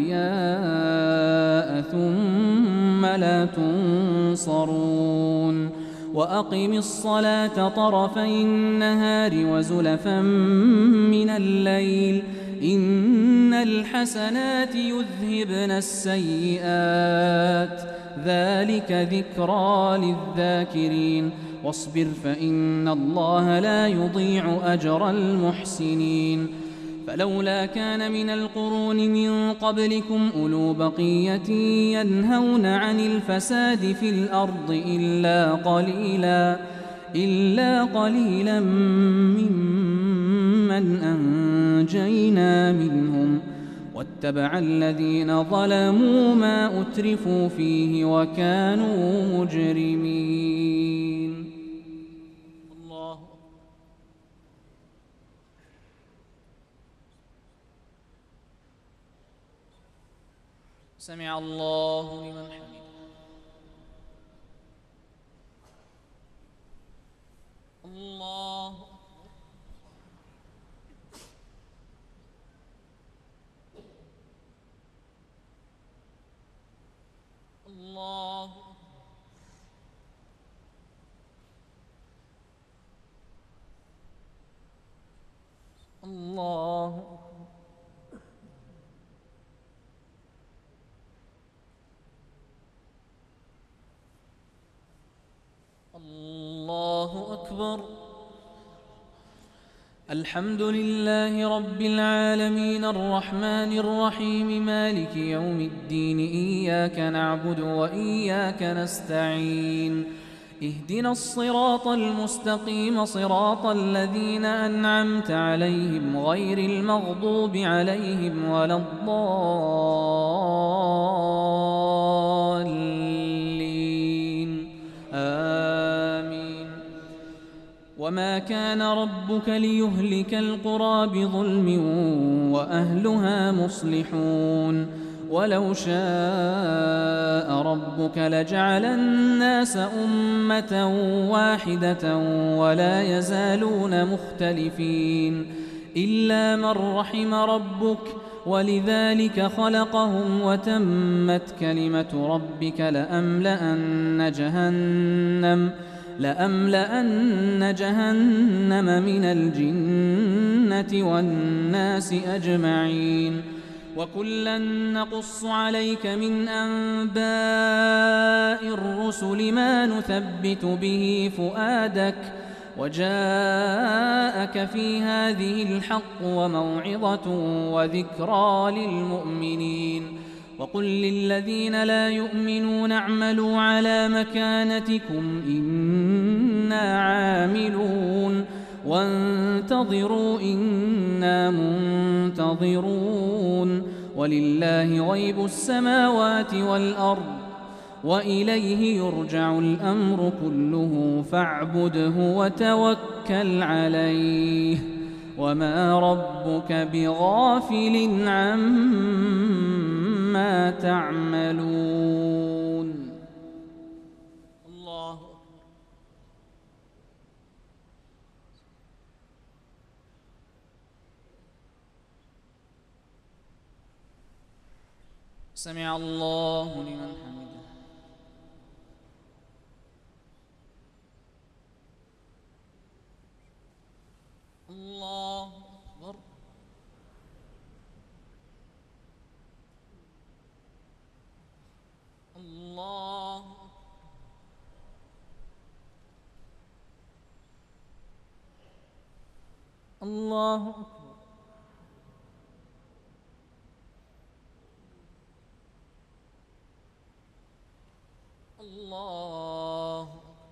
أولياء ثم لا تنصرون. وأقم الصلاة طرفي النهار وزلفا من الليل إن الحسنات يذهبن السيئات ذلك ذكرى للذاكرين. واصبر فإن الله لا يضيع أجر المحسنين. فلولا كان من القرون من قبلكم أولو بقية ينهون عن الفساد في الأرض إلا قليلا إلا قليلا ممن أنجينا منهم واتبع الذين ظلموا ما أترفوا فيه وكانوا مجرمين. الله سمع الله لمن حمده. الله أكبر. الحمد لله رب العالمين الرحمن الرحيم مالك يوم الدين إياك نعبد وإياك نستعين اهدنا الصراط المستقيم صراط الذين أنعمت عليهم غير المغضوب عليهم ولا الضالين آمين. وما كان ربك ليهلك القرى بظلم وأهلها مصلحون ولو شاء ربك لجعل الناس أمة واحدة ولا يزالون مختلفين إلا من رحم ربك ولذلك خلقهم وتمت كلمة ربك لأملأن جهنم لأملأن جهنم من الجنة والناس أجمعين وكلا نقص عليك من أنباء الرسل ما نثبت به فؤادك وجاءك في هذه الحق وموعظة وذكرى للمؤمنين وقل للذين لا يؤمنون اعملوا على مكانتكم إنا عاملون وانتظروا إنا منتظرون ولله غيب السماوات والأرض وإليه يرجع الأمر كله فاعبده وتوكل عليه وما ربك بغافل عما تعملون. الله سمع الله لمن حمده. الله أكبر. الله الله أكبر. الله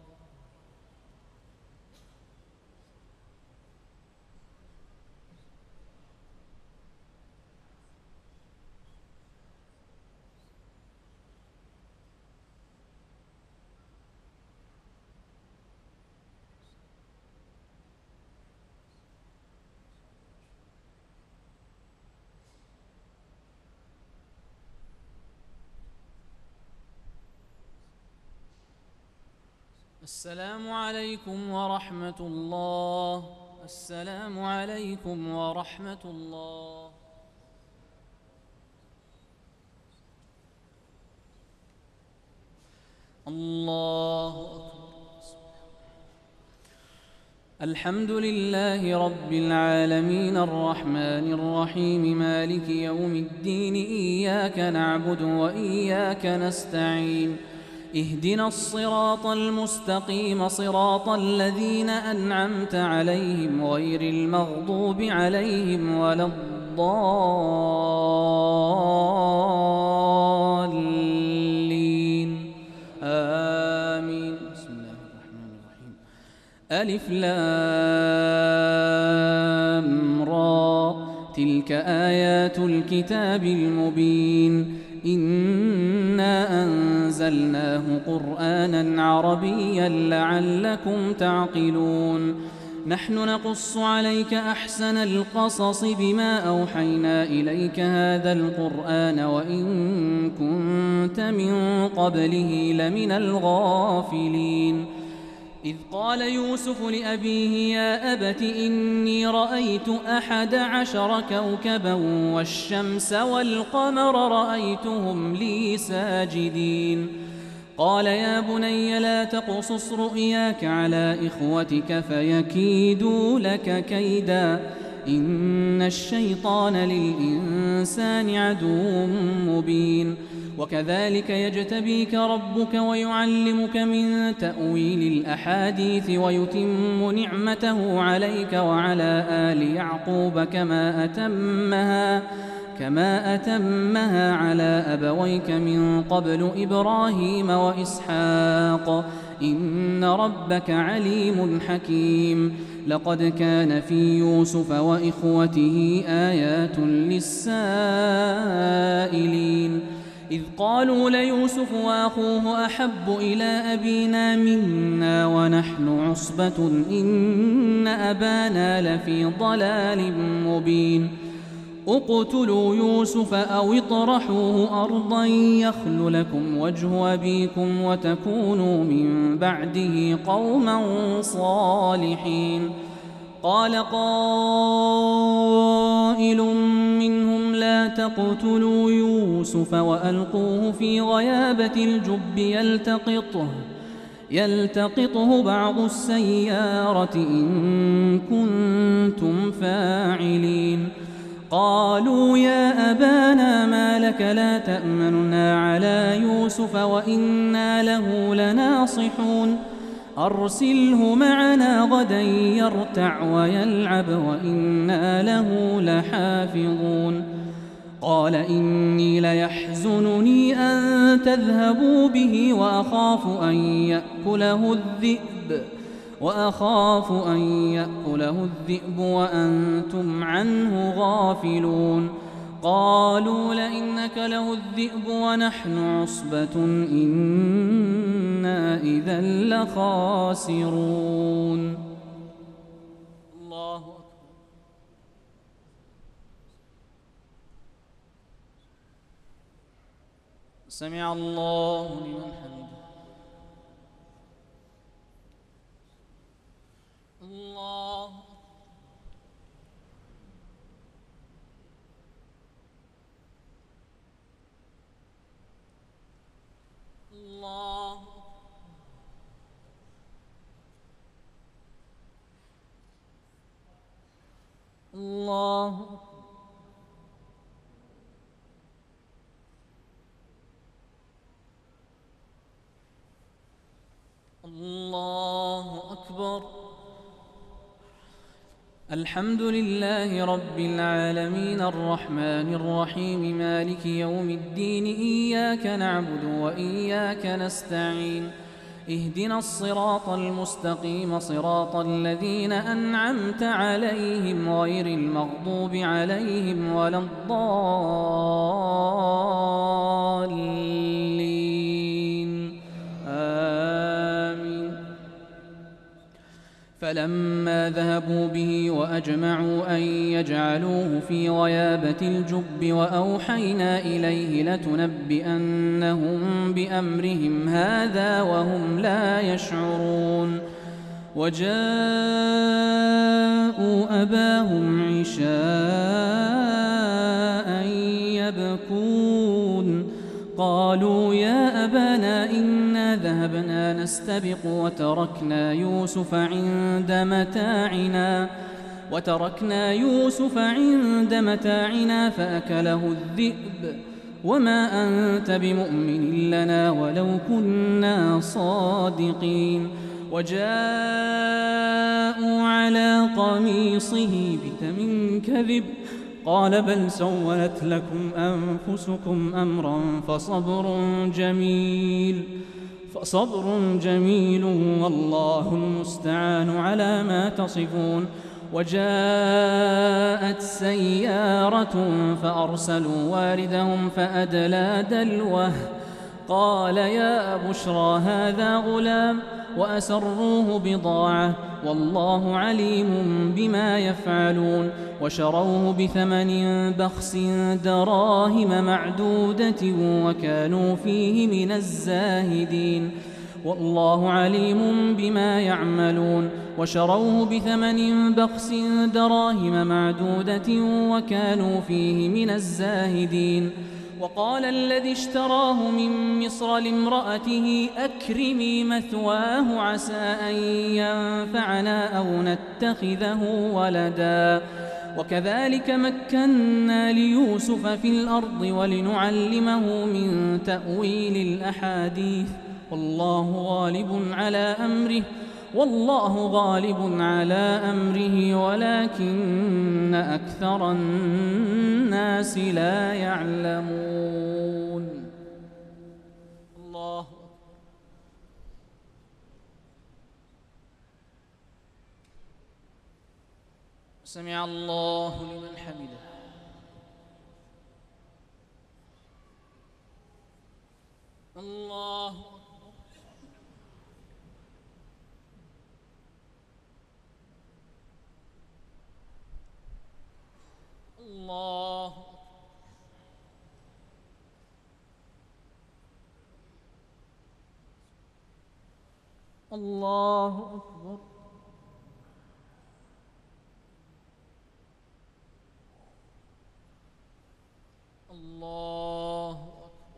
السلام عليكم ورحمة الله. السلام عليكم ورحمة الله. الله أكبر. الحمد لله رب العالمين الرحمن الرحيم مالك يوم الدين إياك نعبد وإياك نستعين اهدنا الصراط المستقيم صراط الذين أنعمت عليهم غير المغضوب عليهم ولا الضالين آمين. بسم الله الرحمن الرحيم. ألف لام را تلك آيات الكتاب المبين إنا أنزلناه قرآنا عربيا لعلكم تعقلون نحن نقص عليك أحسن القصص بما أوحينا إليك هذا القرآن وإن كنت من قبله لمن الغافلين إذ قال يوسف لأبيه يا أبت إني رأيت أحد عشر كوكبا والشمس والقمر رأيتهم لي ساجدين قال يا بني لا تقصص رؤياك على إخوتك فيكيدوا لك كيدا إن الشيطان للإنسان عدو مبين وكذلك يجتبيك ربك ويعلمك من تأويل الأحاديث ويتم نعمته عليك وعلى آل يعقوب كما أتمها كما أتمها على أبويك من قبل إبراهيم وإسحاق إن ربك عليم حكيم لقد كان في يوسف وإخوته آيات للسائلين إذ قالوا ليوسف وأخوه أحب إلى أبينا منا ونحن عصبة إن أبانا لفي ضلال مبين اقتلوا يوسف أو اطرحوه أرضا يخل لكم وجه أبيكم وتكونوا من بعده قوما صالحين قال قائل منهم لا تقتلوا يوسف وألقوه في غيابة الجب يلتقطه يلتقطه بعض السيارة إن كنتم فاعلين قالوا يا أبانا ما لك لا تأمننا على يوسف وإنا له لناصحون أرسله معنا غدا يرتع ويلعب وإنا له لحافظون قال إني ليحزنني أن تذهبوا به وأخاف أن يأكله الذئب وأخاف أن يأكله الذئب وأنتم عنه غافلون قالوا لئن أكله الذئب ونحن عصبة إنا إذا لخاسرون الله أكبر سمع الله لمن حمده الله الله الله الله أكبر الحمد لله رب العالمين الرحمن الرحيم مالك يوم الدين إياك نعبد وإياك نستعين اهدنا الصراط المستقيم صراط الذين أنعمت عليهم غير المغضوب عليهم ولا الضالين آمين فلما ذهبوا به وأجمعوا أن يجعلوه في غيابة الجب وأوحينا إليه لتنبئنهم بأمرهم هذا وهم لا يشعرون وجاءوا أباهم عشاء يبكون قالوا يا أبانا إنا ذهبنا نستبق وتركنا يوسف عند متاعنا وتركنا يوسف عند متاعنا فأكله الذئب وما أنت بمؤمن لنا ولو كنا صادقين وجاءوا على قميصه بدم كذب قال بل سولت لكم أنفسكم أمرا فصبر جميل فصبر جميل والله المستعان على ما تصفون وجاءت سيارة فأرسلوا واردهم فأدلى دلوه قال يا بشرى هذا غلام وأسروه بضاعة والله عليم بما يفعلون وشروه بثمن بخس دراهم معدودة وكانوا فيه من الزاهدين والله عليم بما يعملون وشروه بثمن بخس دراهم معدودة وكانوا فيه من الزاهدين وقال الذي اشتراه من مصر لامرأته أكرمي مثواه عسى أن ينفعنا أو نتخذه ولدا وكذلك مكنا ليوسف في الأرض ولنعلمه من تأويل الأحاديث والله غالب على أمره والله غالب على أمره ولكن أكثر الناس لا يعلمون. الله سمع الله لمن حمده. الله الله الله أكبر. الله أكبر.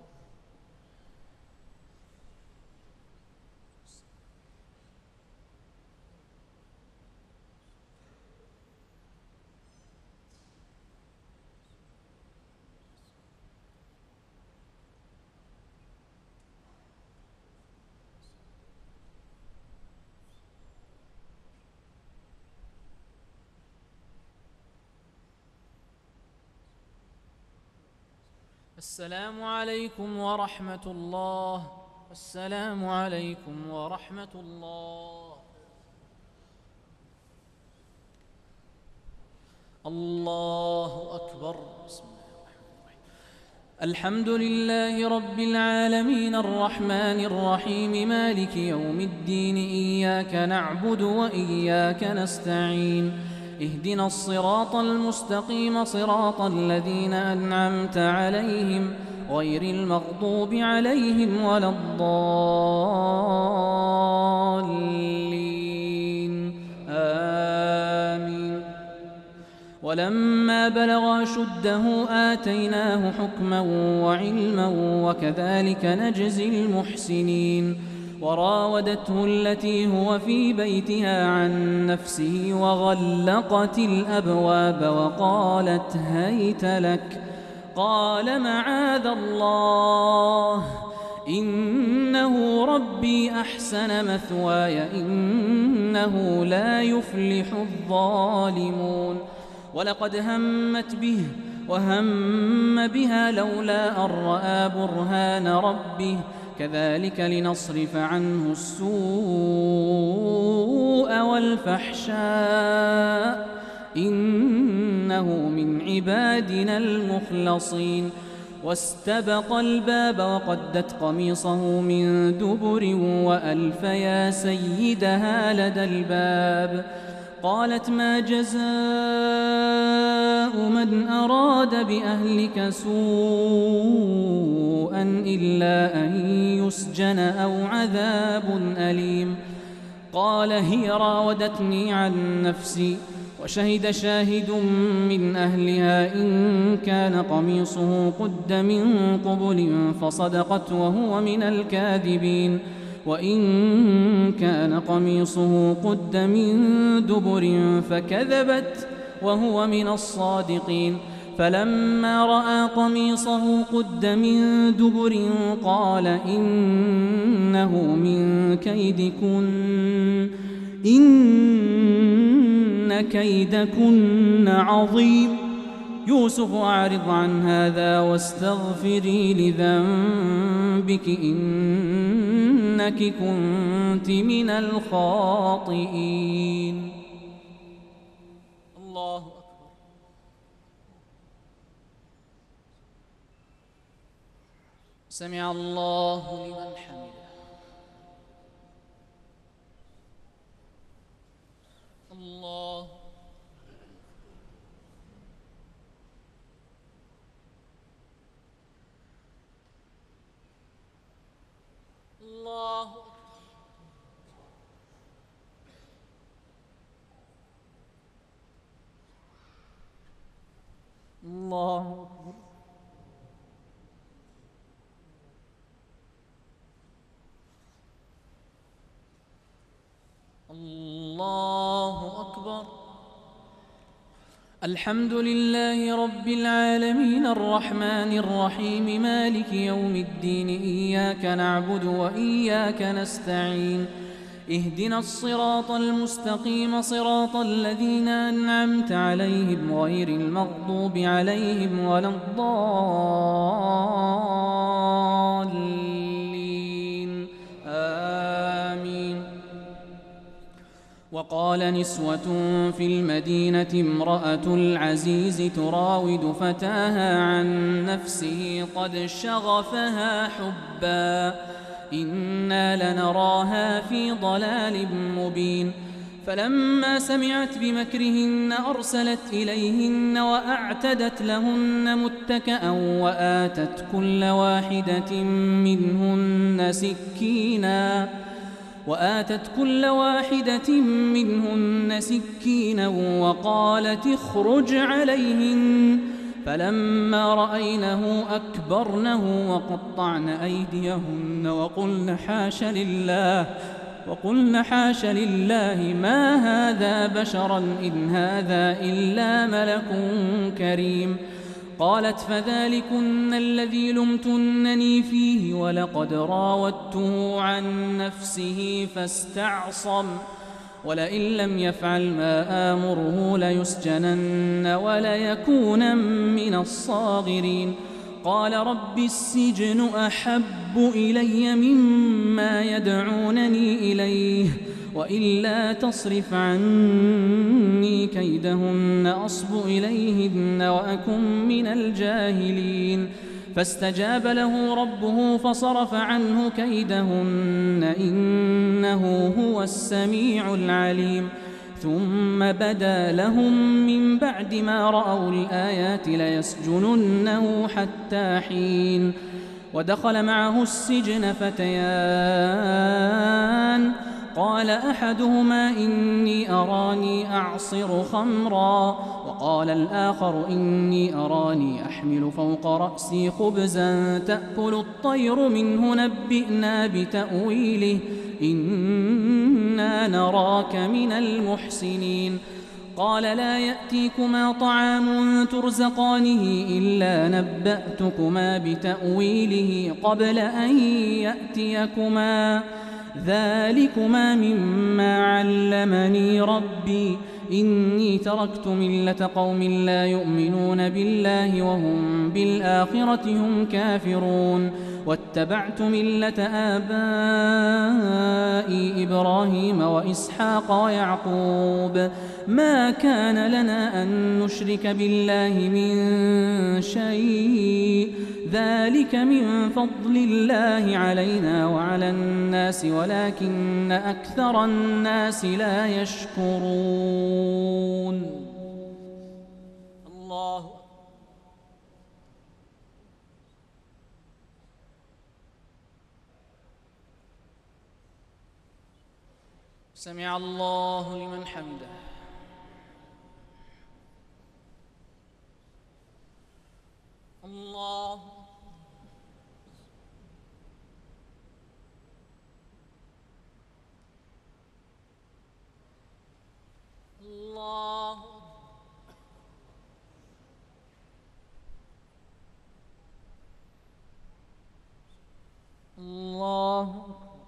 السلام عليكم ورحمة الله. السلام عليكم ورحمة الله. الله أكبر. بسم الله الرحمن الرحيم. الحمد لله رب العالمين الرحمن الرحيم مالك يوم الدين إياك نعبد وإياك نستعين اهدنا الصراط المستقيم صراط الذين أنعمت عليهم غير المغضوب عليهم ولا الضالين آمين. ولما بلغ أشده آتيناه حكما وعلما وكذلك نجزي المحسنين. وراودته التي هو في بيتها عن نفسه وغلقت الأبواب وقالت هيت لك قال معاذ الله إنه ربي أحسن مثواي إنه لا يفلح الظالمون. ولقد همت به وهم بها لولا أن رأى برهان ربه كذلك لنصرف عنه السوء والفحشاء إنه من عبادنا المخلصين. واستبق الباب وقدت قميصه من دبر وألف يا سيدها لدى الباب قالت ما جزاء من أراد بأهلك سوءا إلا أن يسجن أو عذاب أليم. قال هي راودتني عن نفسي وشهد شاهد من أهلها إن كان قميصه قد من قبل فصدقت وهو من الكاذبين وإن كان قميصه قد من دبر فكذبت وهو من الصادقين. فلما رأى قميصه قد من دبر قال إنه من كيدكن إن كيدكن عظيم. يوسف أعرض عن هذا واستغفري لذنبك إنك كنت من الخاطئين. الله أكبر. سمع الله لمن حمده. الله الله الله أكبر. الله أكبر. الحمد لله رب العالمين الرحمن الرحيم مالك يوم الدين إياك نعبد وإياك نستعين اهدنا الصراط المستقيم صراط الذين أنعمت عليهم غير المغضوب عليهم ولا الضالين آمين. وقال نسوة في المدينة امرأة العزيز تراود فتاها عن نفسه قد شغفها حبا إنا لنراها في ضلال مبين. فلما سمعت بمكرهن أرسلت إليهن وأعتدت لهن متكأ وآتت كل واحدة منهن سكينا وآتت كل واحدة منهن سكينا وقالت اخرج عليهن. فلما رأينه أكبرنه وقطعن أيديهن وقلن حاش لله وقلن حاش لله ما هذا بشرا إن هذا إلا ملك كريم. قالت فذلكن الذي لمتنني فيه ولقد راودته عن نفسه فاستعصم ولئن لم يفعل ما آمره ليسجنن وليكون من الصاغرين. قال رب السجن أحب إلي مما يدعونني إليه وإلا تصرف عني كيدهن أصب إليهن وأكن من الجاهلين. فاستجاب له ربه فصرف عنه كيدهن إنه هو السميع العليم. ثم بدا لهم من بعد ما رأوا الآيات ليسجننه حتى حين. ودخل معه السجن فتيان قال أحدهما إني أراني أعصر خمرا وقال الآخر إني أراني أحمل فوق رأسي خبزا تأكل الطير منه نبئنا بتأويله إنا نراك من المحسنين. قال لا يأتيكما طعام ترزقانه إلا نبأتكما بتأويله قبل أن يأتيكما ذلكما مما علمني ربي إني تركت ملة قوم لا يؤمنون بالله وهم بالآخرة هم كافرون واتبعت ملة آبائي إبراهيم وإسحاق ويعقوب ما كان لنا أن نشرك بالله من شيء ذلك من فضل الله علينا وعلى الناس ولكن أكثر الناس لا يشكرون. الله سمع الله لمن حمده. الله الله الله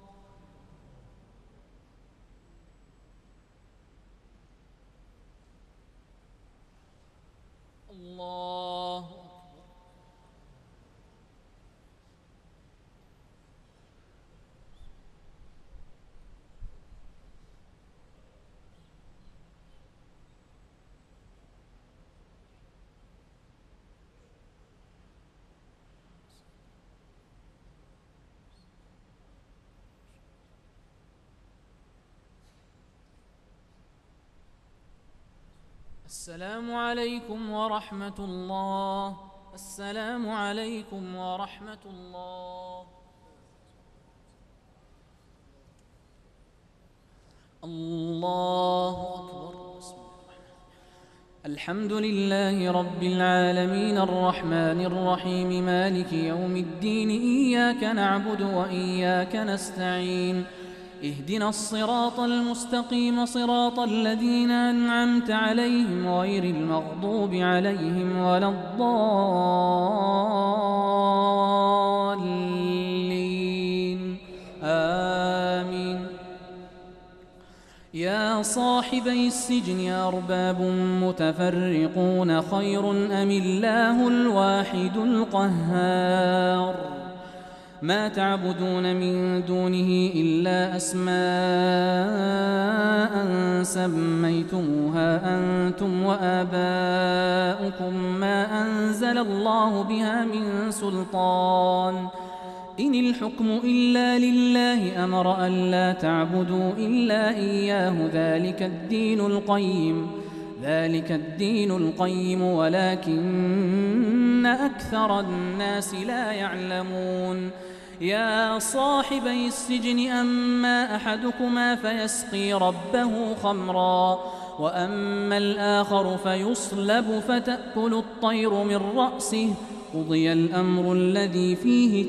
الله السلام عليكم ورحمة الله. السلام عليكم ورحمة الله. الله أكبر. الحمد لله رب العالمين الرحمن الرحيم مالك يوم الدين إياك نعبد وإياك نستعين اهدنا الصراط المستقيم صراط الذين أنعمت عليهم غير المغضوب عليهم ولا الضالين آمين. يا صاحبي السجن أرباب متفرقون خير أم الله الواحد القهار ما تعبدون من دونه إلا أسماء سميتموها أنتم وآباؤكم ما أنزل الله بها من سلطان إن الحكم إلا لله أمر ألا تعبدوا إلا إياه ذلك الدين القيم ذلك الدين القيم ولكن أكثر الناس لا يعلمون. يا صاحبي السجن أما أحدكما فيسقي ربه خمرا وأما الآخر فيصلب فتأكل الطير من رأسه قضي الأمر الذي فيه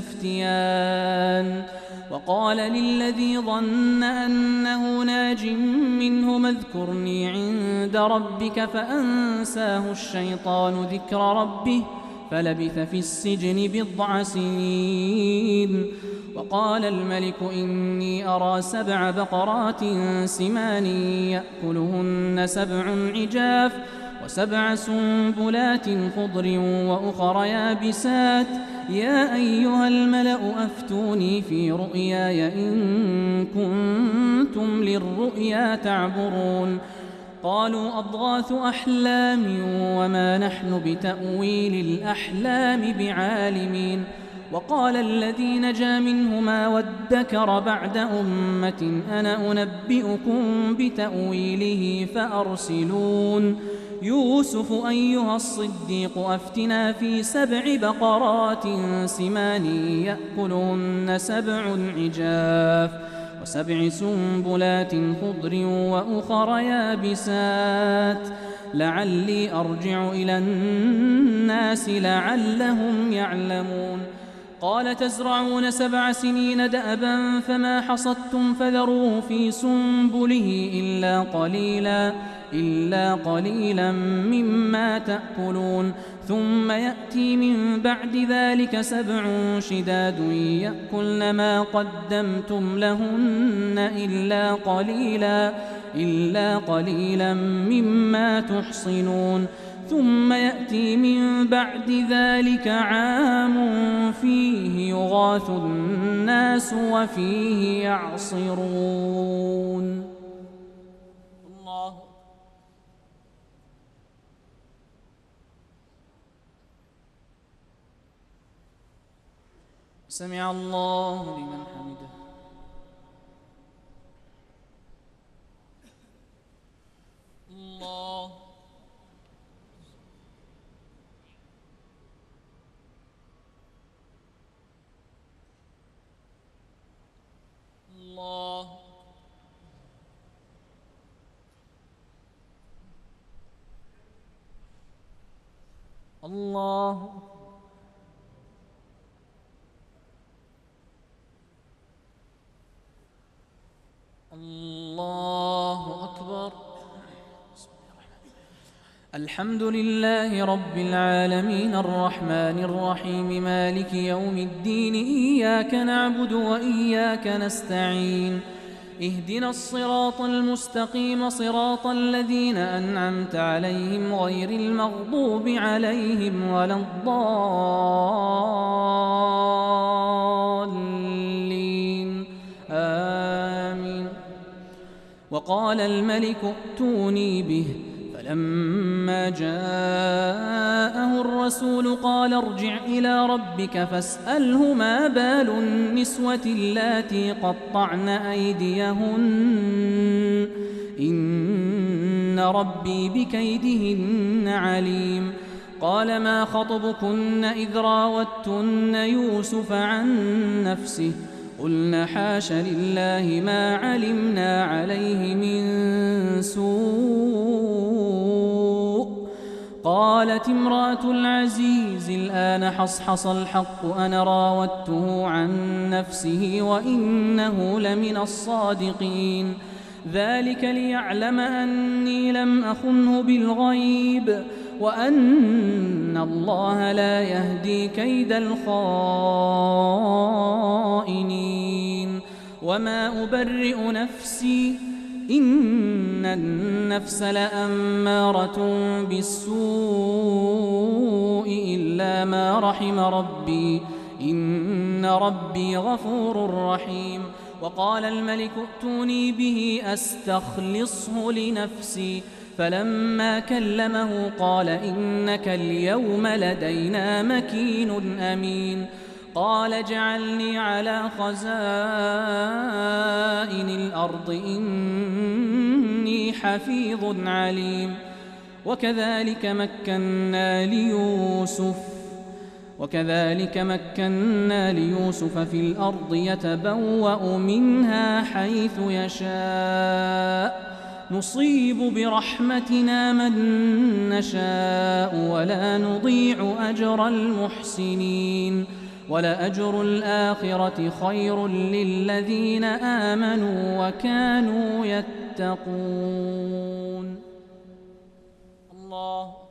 تستفتيان. وقال للذي ظن أنه ناج منهما اذكرني عند ربك فأنساه الشيطان ذكر ربه فلبث في السجن بضع سنين. وقال الملك إني أرى سبع بقرات سمان يأكلهن سبع عجاف وسبع سنبلات خضر وأخر يابسات يا أيها الملأ أفتوني في رؤياي إن كنتم للرؤيا تعبرون. قالوا أضغاث أحلام وما نحن بتأويل الأحلام بعالمين. وقال الذي نجا منهما وادكر بعد أمة أنا أنبئكم بتأويله فأرسلون. يوسف أيها الصديق أفتنا في سبع بقرات سمان يأكلهن سبع عجاف وسبع سنبلات خضر وأخر يابسات لعلي أرجع إلى الناس لعلهم يعلمون. قال تزرعون سبع سنين دأبا فما حصدتم فذروه في سنبله إلا قليلا إلا قليلا مما تأكلون ثم يأتي من بعد ذلك سبع شداد يأكلن ما قدمتم لهن إلا قليلا إلا قليلا مما تحصنون ثم يأتي من بعد ذلك عام فيه يغاث الناس وفيه يعصرون. الله سمع الله لمن حمده. الله الله الله الله أكبر. الحمد لله رب العالمين الرحمن الرحيم مالك يوم الدين إياك نعبد وإياك نستعين اهدنا الصراط المستقيم صراط الذين أنعمت عليهم غير المغضوب عليهم ولا الضالين آمين. وقال الملك ائتوني به فلما جاءه الرسول قال ارجع إلى ربك فاسأله ما بال النسوة اللاتي قطعن أيديهن إن ربي بكيدهن عليم. قال ما خطبكن إذ راوتن يوسف عن نفسه قلنا حاش لله ما علمنا عليه من سوء قالت امرأة العزيز الآن حصحص الحق أنا راودته عن نفسه وإنه لمن الصادقين ذلك ليعلم أني لم أخنه بالغيب وأن الله لا يهدي كيد الخائنين وما أبرئ نفسي إن النفس لأمارة بالسوء إلا ما رحم ربي إن ربي غفور رحيم وقال الملك ائتوني به أستخلصه لنفسي فلما كلمه قال إنك اليوم لدينا مكين أمين قال اجعلني على خزائن الأرض إني حفيظ عليم وكذلك مكنا ليوسف وكذلك مكنا ليوسف في الأرض يتبوأ منها حيث يشاء نصيب برحمتنا من نشاء ولا نضيع أجر المحسنين ولأجر الآخرة خير للذين آمنوا وكانوا يتقون. الله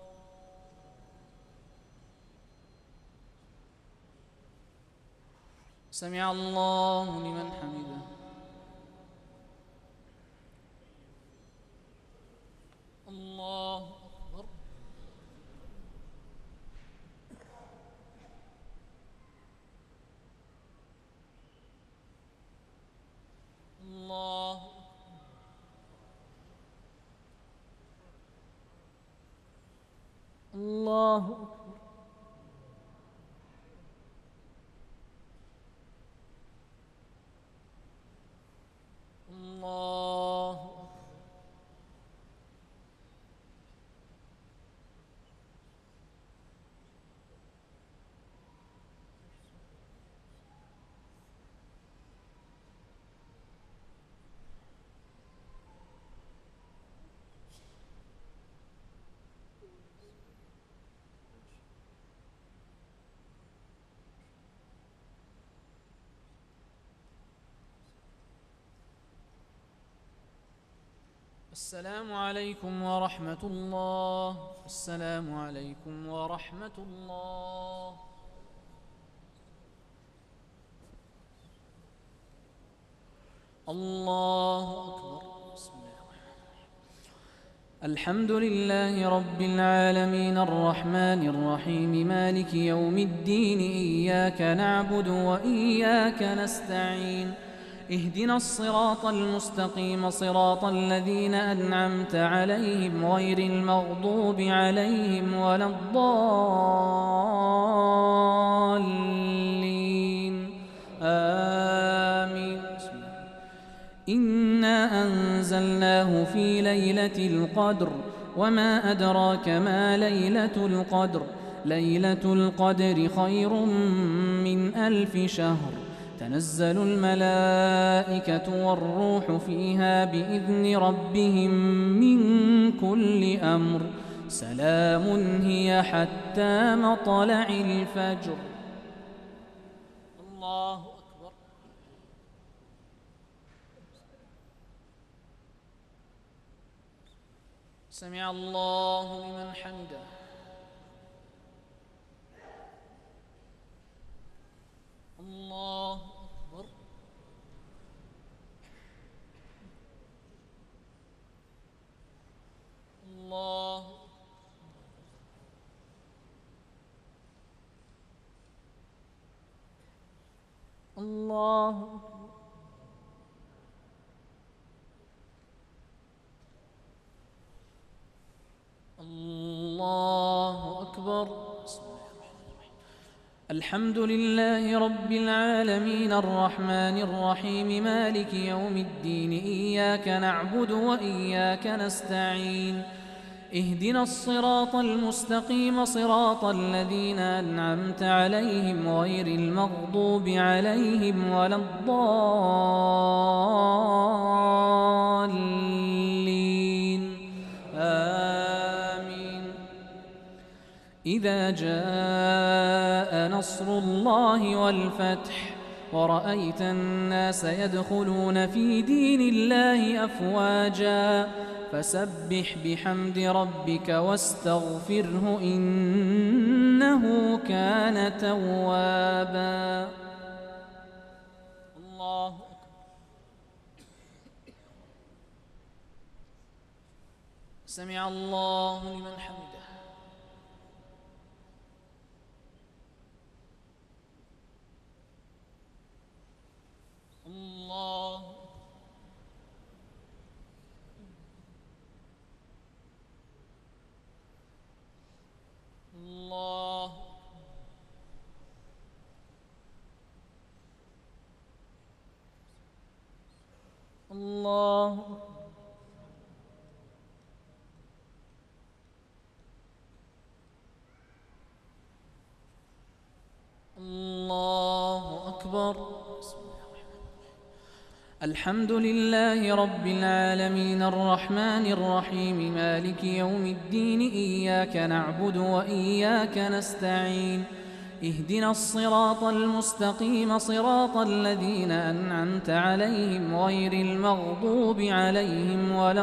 سمع الله لمن حمده. الله أكبر. الله الله أكبر. الله السلام عليكم ورحمة الله. السلام عليكم ورحمة الله. الله أكبر. بسم الله. الحمد لله رب العالمين الرحمن الرحيم مالك يوم الدين إياك نعبد وإياك نستعين اهدنا الصراط المستقيم صراط الذين أنعمت عليهم غير المغضوب عليهم ولا الضالين آمين. إنا أنزلناه في ليلة القدر وما أدراك ما ليلة القدر ليلة القدر خير من ألف شهر تنزل الملائكة والروح فيها بإذن ربهم من كل أمر سلام هي حتى مطلع الفجر. الله أكبر. سمع الله لمن حمده. الله أكبر. الله الله الله أكبر. الحمد لله رب العالمين الرحمن الرحيم مالك يوم الدين إياك نعبد وإياك نستعين اهدنا الصراط المستقيم صراط الذين أنعمت عليهم غير المغضوب عليهم ولا الضالين آمين. إذا جاء نصر الله والفتح ورأيت الناس يدخلون في دين الله أفواجا فسبح بحمد ربك واستغفره إنه كان توابا. الله سمع الله لمن حمده. الله الله الله الله أكبر. الحمد لله رب العالمين الرحمن الرحيم مالك يوم الدين إياك نعبد وإياك نستعين اهدنا الصراط المستقيم صراط الذين أنعمت عليهم غير المغضوب عليهم ولا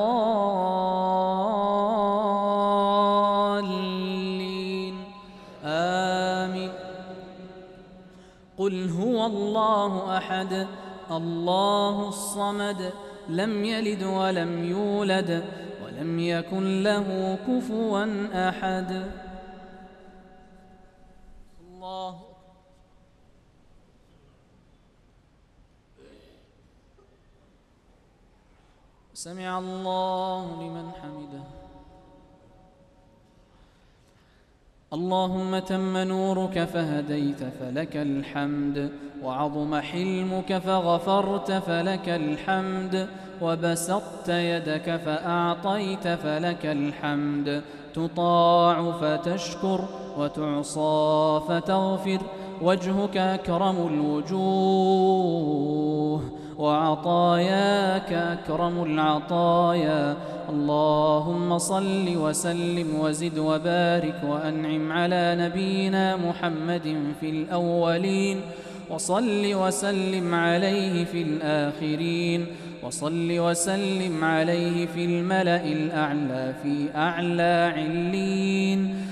الضالين آمين. قل هو الله أحد الله الصمد لم يلد ولم يولد ولم يكن له كفوا أحد. الله سمع الله لمن حمده. اللهم تم نورك فهديت فلك الحمد وعظم حلمك فغفرت فلك الحمد وبسطت يدك فأعطيت فلك الحمد تطاع فتشكر وتعصى فتغفر وجهك أكرم الوجوه وعطاياك أكرم العطايا. اللهم صل وسلم وزد وبارك وأنعم على نبينا محمد في الأولين وصل وسلم عليه في الآخرين وصل وسلم عليه في الملأ الأعلى في أعلى علين.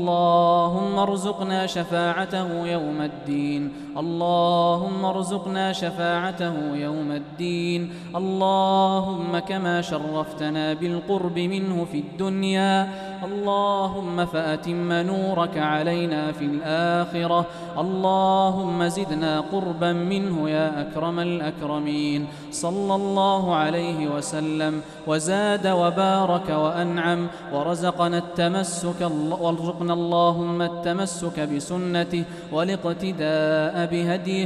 اللهم ارزقنا شفاعته يوم الدين اللهم ارزقنا شفاعته يوم الدين. اللهم كما شرفتنا بالقرب منه في الدنيا اللهم فأتم نورك علينا في الآخرة. اللهم زدنا قربا منه يا أكرم الأكرمين صلى الله عليه وسلم وزاد وبارك وأنعم ورزقنا التمسك وارزقنا اللهم التمسك بسنته والاقتداء بهديه.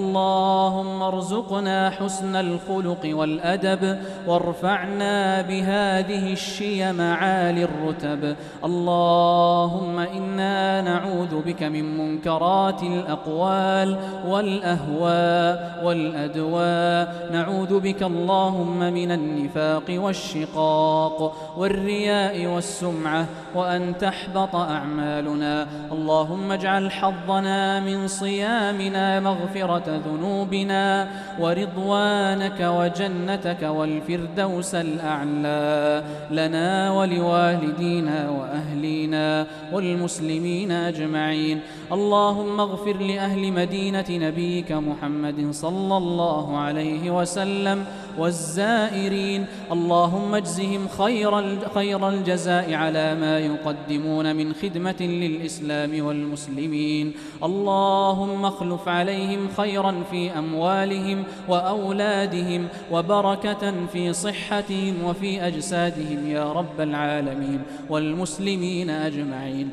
اللهم ارزقنا حسن الخلق والأدب وارفعنا بهذه الشيم عالي الرتب. اللهم إنا نعوذ بك من منكرات الأقوال والأهواء والأدواء. نعوذ بك اللهم من النفاق والشقاق والرياء والسمعة وأن تحبط أعمالنا. اللهم اجعل حظنا من صيامنا مغفرة ذنوبنا ورضوانك وجنتك والفردوس الأعلى لنا ولوالدينا وأهلينا والمسلمين أجمعين. اللهم اغفر لأهل مدينة نبيك محمد صلى الله عليه وسلم والزائرين. اللهم اجزهم خير خير الجزاء على ما يقدمون من خدمة للإسلام والمسلمين. اللهم اخلف عليهم خيرا في أموالهم وأولادهم وبركة في صحتهم وفي أجسادهم يا رب العالمين والمسلمين أجمعين.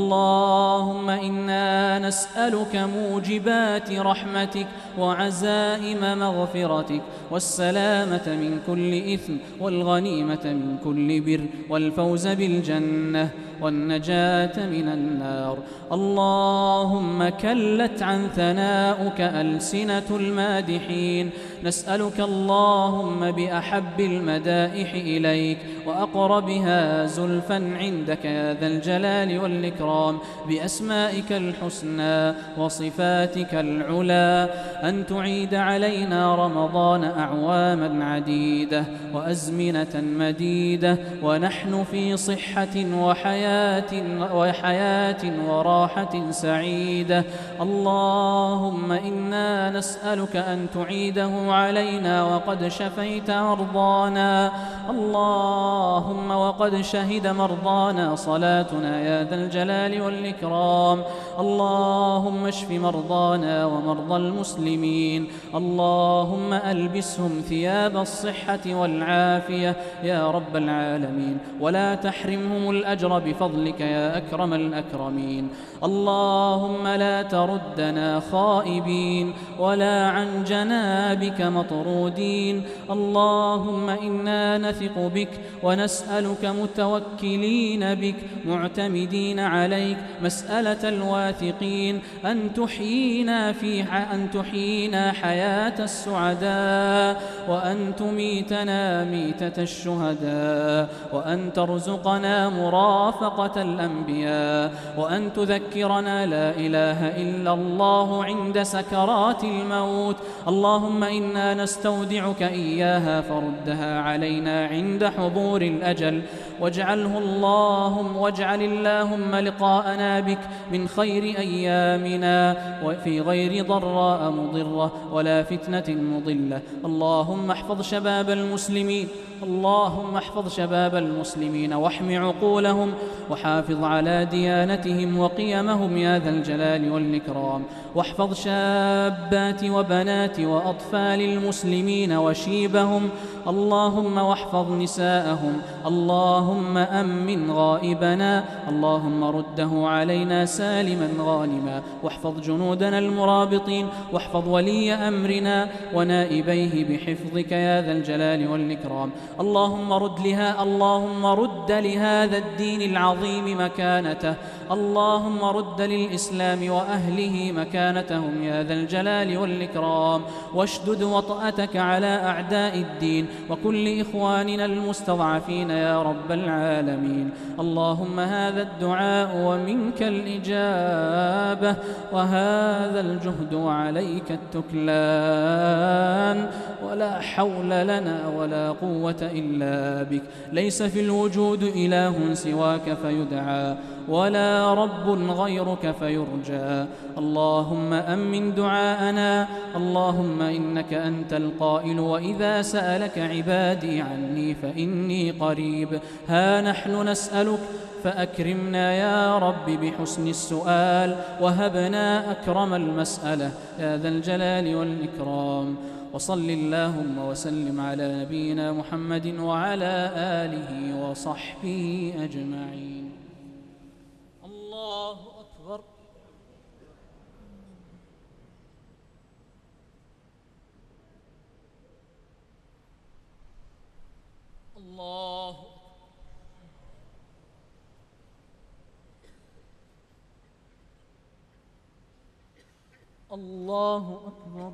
اللهم إنا نسألك موجبات رحمتك وعزائم مغفرتك والسلامة من كل إثم والغنيمة من كل بر والفوز بالجنة والنجاة من النار. اللهم كلت عن ثناؤك ألسنة المادحين نسألك اللهم بأحب المدائح إليك وأقربها زلفا عندك يا ذا الجلال والإكرام بأسمائك الحسنى وصفاتك العلى أن تعيد علينا رمضان أعواما عديدة وأزمنة مديدة ونحن في صحة وحياة وحياة وراحة سعيدة. اللهم إنا نسألك أن تعيده علينا وقد شفيت مرضانا. اللهم وقد شهد مرضانا صلاتنا يا ذا الجلال والإكرام. اللهم اشف مرضانا ومرضى المسلمين. اللهم ألبسهم ثياب الصحة والعافية يا رب العالمين ولا تحرمهم الأجر بفضلك يا أكرم الأكرمين. اللهم لا تردنا خائبين ولا عن جنابك مطرودين. اللهم إنا نثق بك ونسألك متوكلين بك معتمدين عليك مسألة الواثقين أن تحيينا في أن تحيينا حياة السعداء وأن تميتنا ميتة الشهداء وأن ترزقنا مرافقة الأنبياء وأن تذكرنا لا إله إلا الله عند سكرات الموت. اللهم إنا نستودعك إياها فردها علينا عند حضور الأجل واجعله اللهم واجعل اللهم لقاءنا بك من خير أيامنا وفي غير ضراء مضرة ولا فتنة مضلة. اللهم احفظ شباب المسلمين. اللهم احفظ شباب المسلمين واحم عقولهم وحافظ على ديانتهم وقيمهم يا ذا الجلال والإكرام. واحفظ شابات وبنات وأطفال المسلمين وشيبهم. اللهم واحفظ نساءهم. اللهم أمن غائبنا. اللهم رده علينا سالما غانما. واحفظ جنودنا المرابطين واحفظ ولي أمرنا ونائبيه بحفظك يا ذا الجلال والإكرام. اللهم رد لها اللهم رد لهذا الدين العظيم مكانته. اللهم رد للإسلام وأهله مكانتهم يا ذا الجلال والإكرام واشدد وطأتك على أعداء الدين وكل إخواننا المستضعفين يا رب العالمين. اللهم هذا الدعاء ومنك الإجابة وهذا الجهد وعليك التكلان ولا حول لنا ولا قوة إلا بك. ليس في الوجود إله سواك فيدعى ولا رب غيرك فيرجى. اللهم أمن دعاءنا. اللهم إنك أنت القائل وإذا سألك عبادي عني فإني قريب. ها نحن نسألك فأكرمنا يا رب بحسن السؤال وهبنا أكرم المسألة يا ذا الجلال والإكرام. وصل اللهم وسلم على نبينا محمد وعلى آله وصحبه أجمعين. الله أكبر. الله الله أكبر.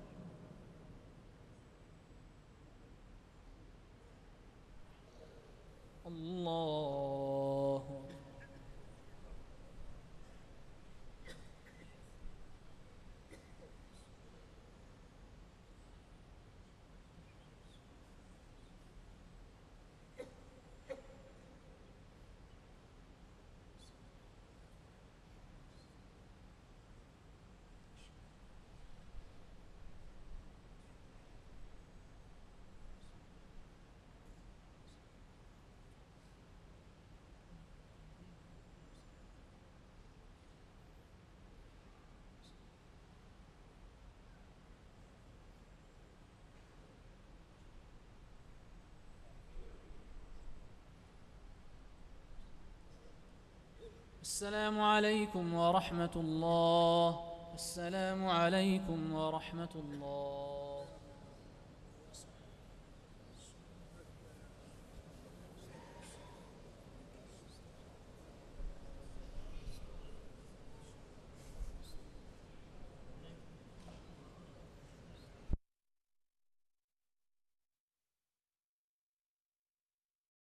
الله السلام عليكم ورحمة الله. السلام عليكم ورحمة الله.